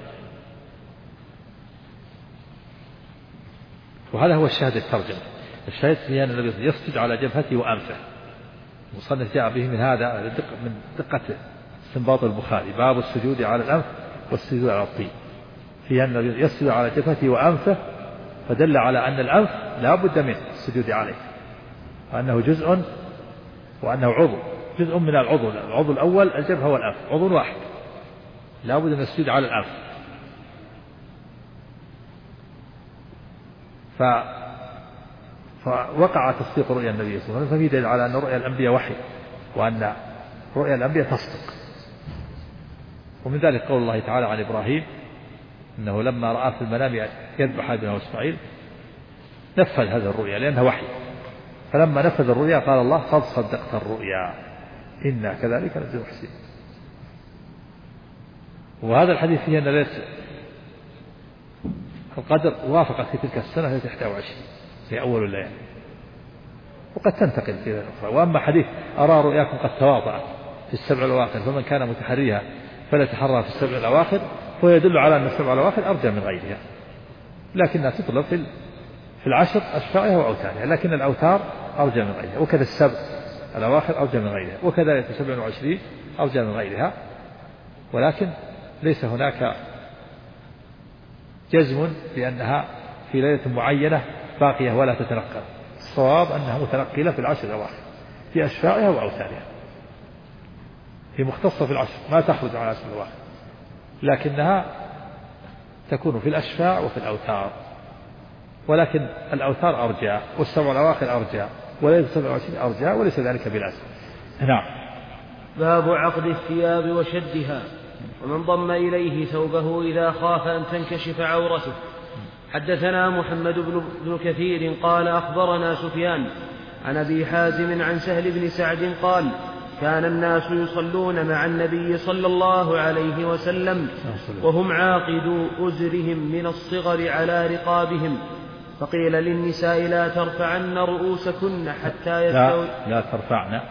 وهذا هو الشاهد الترجمة. الشاهد فيه أن النبي يسجد على جبهته وأنفه. المصنف جاء به من هذا من دقة استنباط البخاري: باب السجود على الأنف والسجود على الطين. فيه أن النبي يسجد على جبهته وأنفه، فدل على أن الأنف لا بد من السجود عليه، وأنه جزء، وأنه عضو، جزء من العضو الأول الجبهة والأنف، عضو واحد، لا بد من السجود على الأنف. فوقع تصديق رؤيا النبي صلى الله عليه وسلم، ففي دليل على أن رؤيا الأنبياء وحي، وأن رؤيا الأنبياء تصدق. ومن ذلك قول الله تعالى عن إبراهيم أنه لما رأى في المنام يذبح ابنه إسماعيل نفذ هذه الرؤيا لأنها وحي، فلما نفذ الرؤيا قال الله: قد صدقت الرؤيا إنا كذلك نجزي المحسنين. وهذا الحديث فيه أن ليلة القدر وافقت في تلك السنة ليلة 21 في أول الليالي، وقد تنتقل في ليلة أخرى. وأما حديث: أرى رؤياكم قد تواطأت في السبع الأواخر فمن كان متحريها فليتحرى في السبع الأواخر، فيدل على أن السبع الأواخر أرجى من غيرها، لكنها تطلب في العشر أشفاعها وأوتارها، لكن الأوتار أرجى من غيرها، وكذا السبع الأواخر أرجى من غيرها، وكذلك 27 أرجى من غيرها. ولكن ليس هناك جزم بأنها في ليلة معينة باقية ولا تتنقل، الصواب أنها متنقلة في العشر الأواخر في أشفاعها وأوتارها، هي مختصة في العشر، ما تخرج عن العشر الأواخر، لكنها تكون في الأشفاع وفي الأوتار. ولكن الأوتار أرجى، والسبع الأواخر أرجى، وليلة 27 أرجى، وليس ذلك بالعزم. نعم. باب عقد الثياب وشدها، ومن ضم إليه ثوبه إذا خاف أن تنكشف عورته. حدثنا محمد بن كثير قال أخبرنا سفيان عن أبي حازم عن سهل بن سعد قال: كان الناس يصلون مع النبي صلى الله عليه وسلم وهم عاقدو أزرهم من الصغر على رقابهم، فقيل للنساء: لا ترفعن رؤوسكن حتى يستوي لا ترفعن.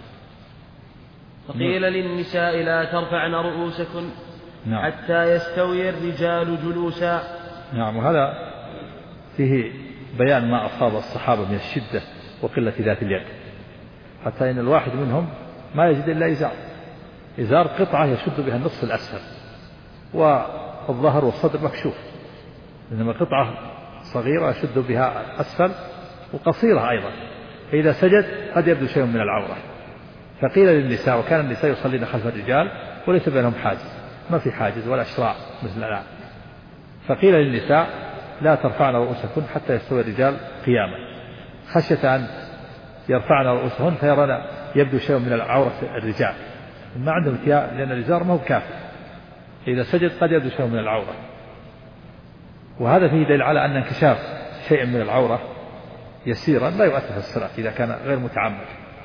فقيل للنساء: لا ترفعن رؤوسكن حتى يستوي الرجال جلوسا. نعم. وهذا فيه بيان ما أصاب الصحابة من الشدة وقلة ذات اليد، حتى إن الواحد منهم ما يجد إلا إزار قطعة يشد بها النصف الأسفل، والظهر والصدر مكشوف، إنما قطعة صغيرة يشد بها أسفل وقصيرة أيضا، فإذا سجد قد يبدو شيء من العورة. فقيل للنساء، وكان النساء يصلين خلف الرجال وليس بينهم حاجز، ما في حاجز ولا شراع مثل الآن، فقيل للنساء: لا ترفعن رؤوسكن حتى يستوي الرجال قياما، خشية أن يرفعن رؤوسهن فيرون يبدو شيء من العورة الرجال، ما عندهم ثياب، لأن الإزار ما هو كافي، إذا سجد قد يبدو شيء من العورة. وهذا فيه دليل على أن انكشاف شيء من العورة يسيرا لا يؤثر في الصلاة إذا كان غير متعمد،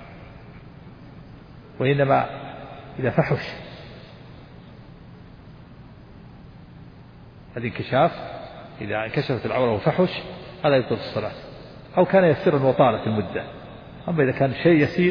وإنما إذا فحش الانكشاف، إذا انكشفت العورة وفحش هذا يبطل الصلاة، أو كان يسيرا وطالت المدة. أما إذا كان شيء يسير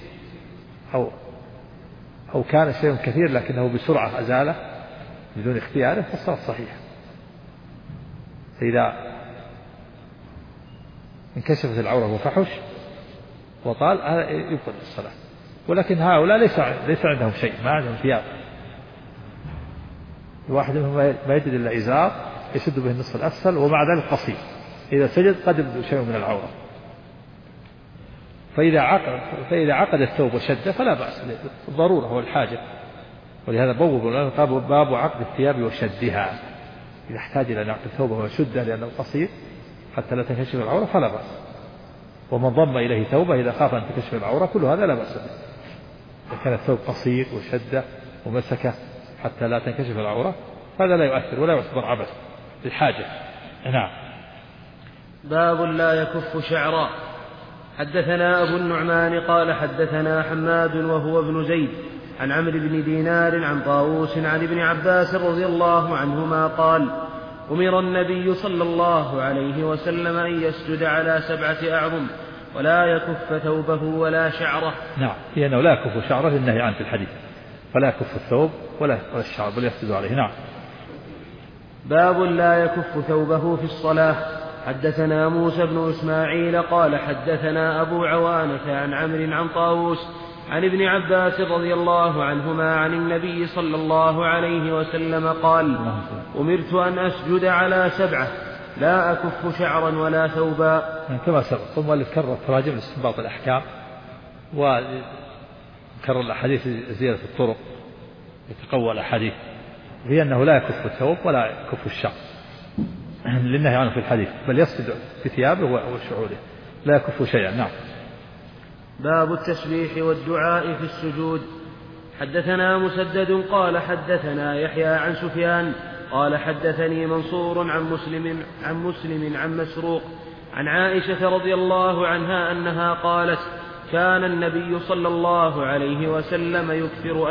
أو كان شيء كثير لكنه بسرعة أزاله بدون اختياره فالصلاة صحيحة. فإذا انكشفت العورة وفحش وطال هذا يبطل الصلاة. ولكن هؤلاء ليس عندهم شيء، ما عندهم ثياب، الواحد منهم ما يجد إلا إزار يشد به النصف الأسفل ومع ذلك قصير، إذا سجد قد يبدو شيء من العورة، فإذا عقد الثوب وشده فلا بأس، الضرورة والحاجة. ولهذا باب عقد الثياب وشدها، إذا احتاج إلى عقد الثوب وشده لأنه قصير حتى لا تنكشف العورة فلا بأس. ومن ضم إليه ثوبه إذا خاف أن تنكشف العورة كل هذا لا بأس به. إذا كان الثوب قصير وشده ومسكه حتى لا تنكشف العورة هذا لا يؤثر ولا يعتبر عبث للحاجة. نعم. باب لا يكف شعرا. حدثنا أبو النعمان قال حدثنا حماد وهو ابن زيد عن عمرو بن دينار عن طاووس عن ابن عباس رضي الله عنهما قال: أمر النبي صلى الله عليه وسلم أن يسجد على 7 أعظم ولا يكف ثوبه ولا شعره. نعم، لأنه لا يكف شعره للنهي عنه في الحديث، فلا يكف الثوب ولا الشعر بل يسجد عليه. نعم. باب لا يكف ثوبه في الصلاة. حدثنا موسى بن إسماعيل قال حدثنا أبو عوانة عن عمرو عن طاووس عن ابن عباس رضي الله عنهما عن النبي صلى الله عليه وسلم قال: أمرت أن أسجد على 7 لا أكف شعرا ولا ثوبا. كما سبق ثم كرر تراجم استنباط الأحكام وكرر الأحاديث زيادة الطرق يتقوى الأحاديث هي أنه لا يكف الثوب ولا يكف الشعر للنهي عنه في الحديث، بل يسجد في ثيابه وشعوره لا يكف شيئا. نعم. باب التسبيح والدعاء في السجود. حدثنا مسدد قال حدثنا يحيى عن سفيان قال حدثني منصور عن مسلم عن مسروق عن عائشة رضي الله عنها أنها قالت: كان النبي صلى الله عليه وسلم يكثر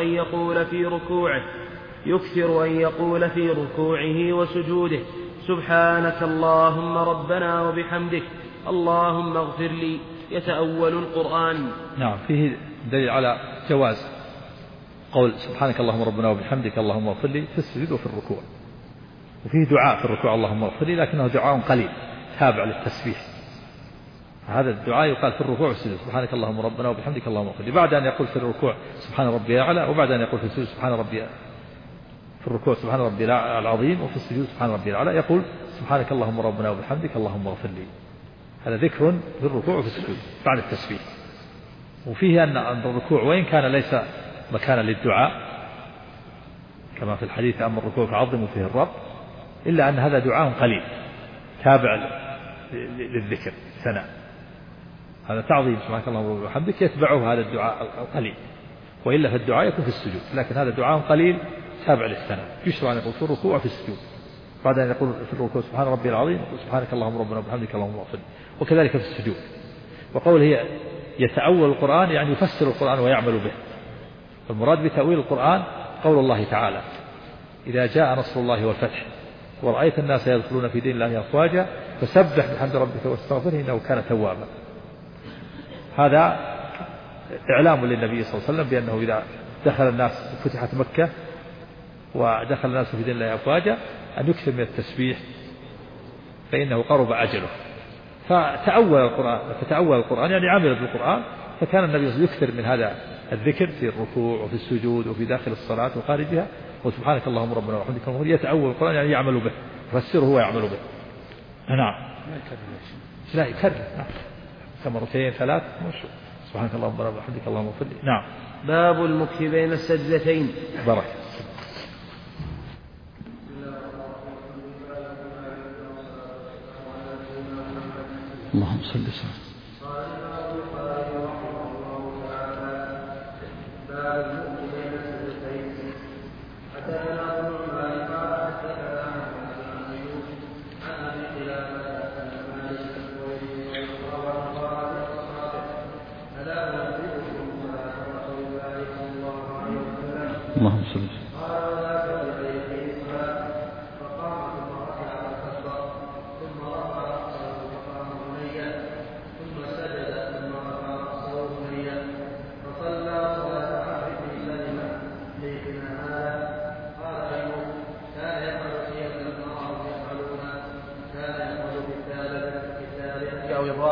أن يقول في ركوعه وسجوده: سبحانك اللهم ربنا وبحمدك اللهم اغفر لي، يتأول القرآن. نعم، فيه دليل على جواز قول سبحانك اللهم ربنا وبحمدك اللهم اغفر لي في السجود وفي الركوع، وفيه دعاء في الركوع اللهم اغفر لي لكنه دعاء قليل تابع للتسبيح. هذا الدعاء يقال في الركوع والسجود سبحانك اللهم ربنا وبحمدك اللهم اغفر لي، بعد أن يقول في الركوع سبحان ربي الأعلى، وبعد أن يقول في السجود في الركوع سبحان ربي العظيم، وفي السجود سبحان ربي الأعلى يقول سبحانك اللهم ربنا وبحمدك اللهم اغفر لي. هذا ذكر في الركوع وفي السجود بعد التسبيح. وفيه أن الركوع وإن كان ليس مكانا للدعاء كما في الحديث أما الركوع فعظموا فيه الرب، إلا أن هذا دعاء قليل تابع للذكر ثناء، هذا تعظيم سبحانك اللهم وبحمدك يتبعه هذا الدعاء القليل، وإلا فالدعاء يكون في السجود، لكن هذا دعاء قليل تابع للثناء. يشرع أن يقول في الركوع وفي السجود، بعد أن يقول في الركوع سبحان ربي العظيم يقول سبحانك اللهم ربنا وبحمدك اللهم اغفر لي، وكذلك في السجود. وقوله يتأول القرآن يعني يفسر القرآن ويعمل به. المراد بتأويل القرآن قول الله تعالى: إذا جاء نصر الله والفتح ورأيت الناس يدخلون في دين الله أفواجا فسبح بحمد ربك واستغفره إنه كان توابا. هذا إعلام للنبي صلى الله عليه وسلم بأنه إذا دخل الناس فتحت مكة ودخل الناس في دين الله أفواجا أن يكثر من التسبيح فإنه قرب أجله. فتأول القرآن يعني عمل بالقرآن، فكان النبي يكثر من هذا الذكر في الركوع وفي السجود وفي داخل الصلاة وخارجها، وسبحانك اللهم ربنا وبحمدك اللهم يتأول القرآن يعني يعمل به، يفسره ويعمل به. نعم. لا يكرر مرتين 3 سبحانك اللهم ربنا وبحمدك اللهم اغفر لي. نعم. باب المكث بين السجدتين. بركة. اللهم صل وسلم. اللهم صل وسلم.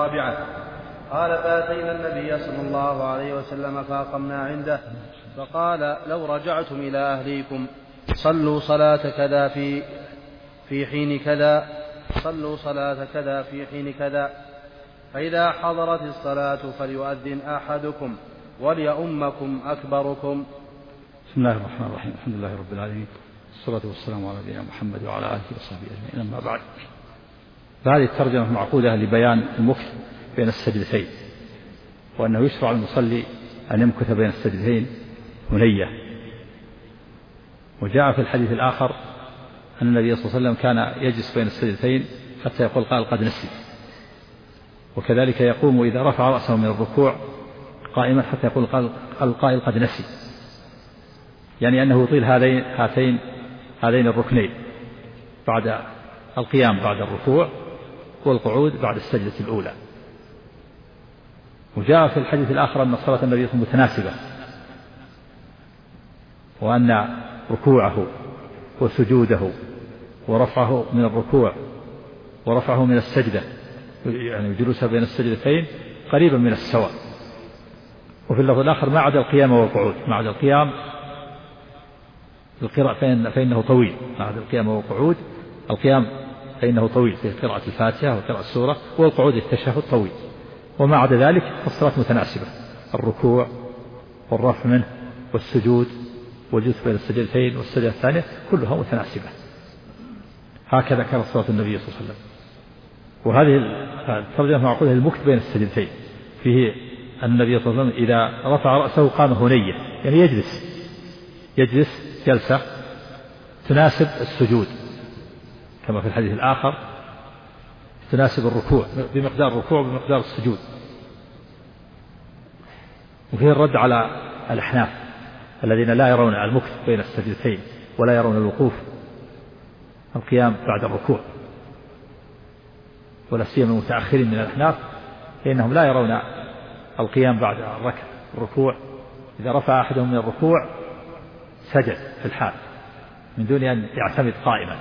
الرابعة. قال فأتينا النبي صلى الله عليه وسلم فأقمنا عنده فقال لو رجعتم إلى أهليكم صلوا صلاة كذا في حين كذا، صلوا صلاة كذا في حين كذا، فإذا حضرت الصلاة فليؤذن أحدكم وليؤمكم أكبركم. بسم الله الرحمن الرحيم. الحمد لله رب العالمين، والصلاة والسلام على نبينا محمد وعلى آله وصحبه أجمعين، أما بعد. فهذه الترجمة معقودة لبيان المكث بين السجدتين، وأنه يشرع المصلي أن يمكث بين السجدتين هنية. وجاء في الحديث الآخر أن النبي صلى الله عليه وسلم كان يجلس بين السجدتين حتى يقول قال قد نسي، وكذلك يقوم إذا رفع رأسه من الركوع قائما حتى يقول قال القائل قد نسي، يعني أنه يطيل هذين الركنين بعد القيام بعد الركوع والقعود بعد السجدة الأولى. وجاء في الحديث الآخر أن صلاة النبي صلى الله عليه وسلم متناسبة، وأن ركوعه وسجوده ورفعه من الركوع ورفعه من السجدة يعني جلوسه بين السجدتين قريبا من السواء. وفي اللفظ الآخر ما عدا القيام والقعود، ما عدا القيام القراءة فإنه طويل، ما عدا القيام والقعود القيام فإنه طويل في قراءة الفاتحة وقراءة السورة، والقعود التشهد طويل، وما عدا ذلك فالصلاة متناسبة، الركوع والرفع منه والسجود والجلوس بين السجدتين والسجدة الثانية كلها متناسبة. هكذا كانت صلاة النبي صلى الله عليه وسلم. وهذه الترجمة معقولة للمكث بين السجدتين، فيه أن النبي صلى الله عليه وسلم إذا رفع رأسه قام هنية، يعني يجلس جلسة تناسب السجود، كما في الحديث الآخر تناسب الركوع بمقدار الركوع بمقدار السجود. وفيه الرد على الأحناف الذين لا يرون المكث بين السجدتين ولا يرون الوقوف القيام بعد الركوع، ولا سيما المتأخرين من الأحناف فإنهم لا يرون القيام بعد الركوع. إذا رفع أحدهم من الركوع سجد في الحال من دون أن يعتمد قائما،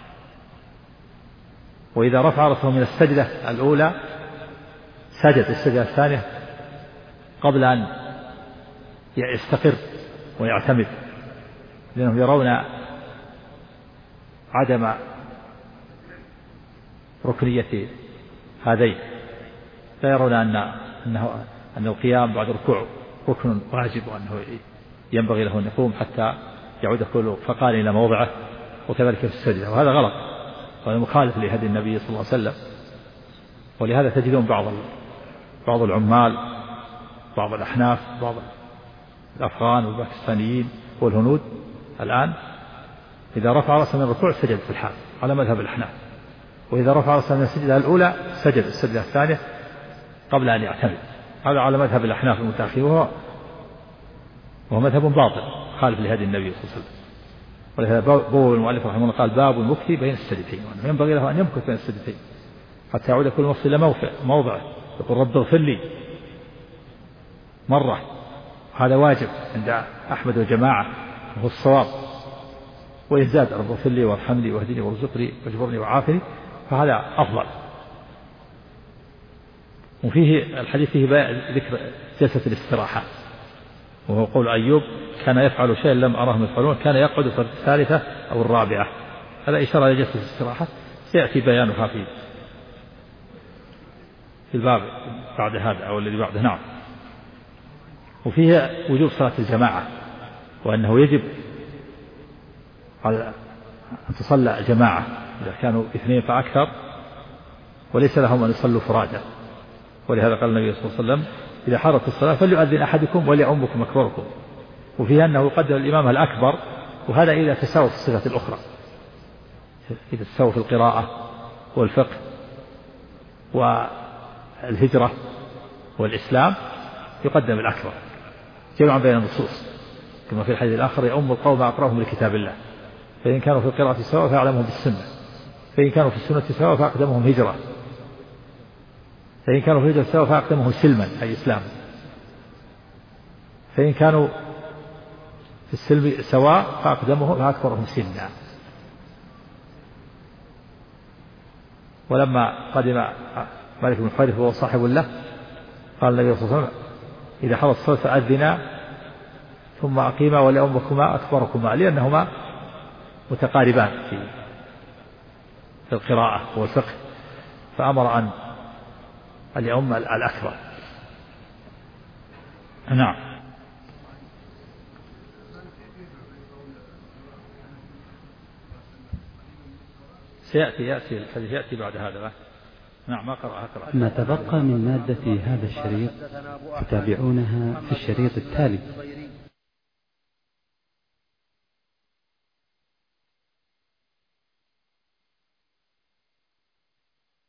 وإذا رفع رأسه من السجدة الأولى سجد السجدة الثانية قبل أن يستقر ويعتمد، لأنهم يرون عدم ركنية هذين، لا يرون أن القيام بعد الركوع ركن واجب وأنه ينبغي له أن يقوم حتى يعود كل فقال إلى موضعه، وكذلك في السجدة. وهذا غلط، وهذا مخالف لهدي النبي صلى الله عليه وسلم. ولهذا تجدون بعض العمال، بعض الأحناف، بعض الأفغان والباكستانيين والهنود الآن إذا رفع رأسه من الركوع سجد في الحال على مذهب الأحناف، وإذا رفع رأسه من السجدة الأولى سجد السجدة الثانية قبل أن يعتمد. هذا على مذهب الأحناف المتأخرين، وهو مذهب باطل خالف لهدي النبي صلى الله عليه وسلم. ولهذا بوب المؤلف رحمه الله قال باب المكث بين السجدتين، وأنه ينبغي له أن يمكث بين السجدتين حتى يعود كل وقت إلى موضعه، يقول رب اغفر لي مرة، هذا واجب عند أحمد وجماعة وهو الصواب. وإن زاد رب اغفر لي وارحمني واهدني وارزقني واجبرني وعافني فهذا أفضل. وفيه الحديث فيه ذكر جلسة الاستراحة، وهو قول أيوب كان يفعل شيئا لم أرهم يفعلون، كان يقعد في الثالثة أو الرابعة. هذا إشارة إلى جلسة الاستراحة سيأتي بيانها في الباب بعد هذا أو الذي بعده. نعم. وفيه وجوب صلاة الجماعة، وأنه يجب على أن تصلى جماعة إذا كانوا اثنين فأكثر، وليس لهم أن يصلوا فرادى. ولهذا قال النبي صلى الله عليه وسلم إذا حضرت الصلاة فليؤذن أحدكم وليؤمكم أكبركم. وفيه أنه يقدم الإمام الأكبر، وهذا إذا تساوى في الصفات الأخرى، إذا تساوى في القراءة والفقه والهجرة والإسلام يقدم الأكبر جمعا بين النصوص، كما في الحديث الآخر يؤم القوم أقرأهم لكتاب الله، فإن كانوا في القراءة سواء فأعلمهم بالسنة، فإن كانوا في السنة سواء فأقدمهم هجرة، فإن كانوا في الهجرة سواء فأقدمهم سلما أي إسلام، فإن كانوا في السلم سواء فأقدمهم فأكبرهم سنا. ولما قدم مالك بن الحويرث وهو صاحب له قال النبي صلى الله عليه وسلم إذا حضر الصلاة فأذنا ثم أقيما ولأمكما أكبركما لأنهما متقاربان في القراءة والفقه فأمر أن يؤم الأكبر. نعم. سيأتي الحديث يأتي بعد هذا. نعم. ما قرأ. ما تبقى من مادة هذا الشريط تتابعونها في الشريط التالي.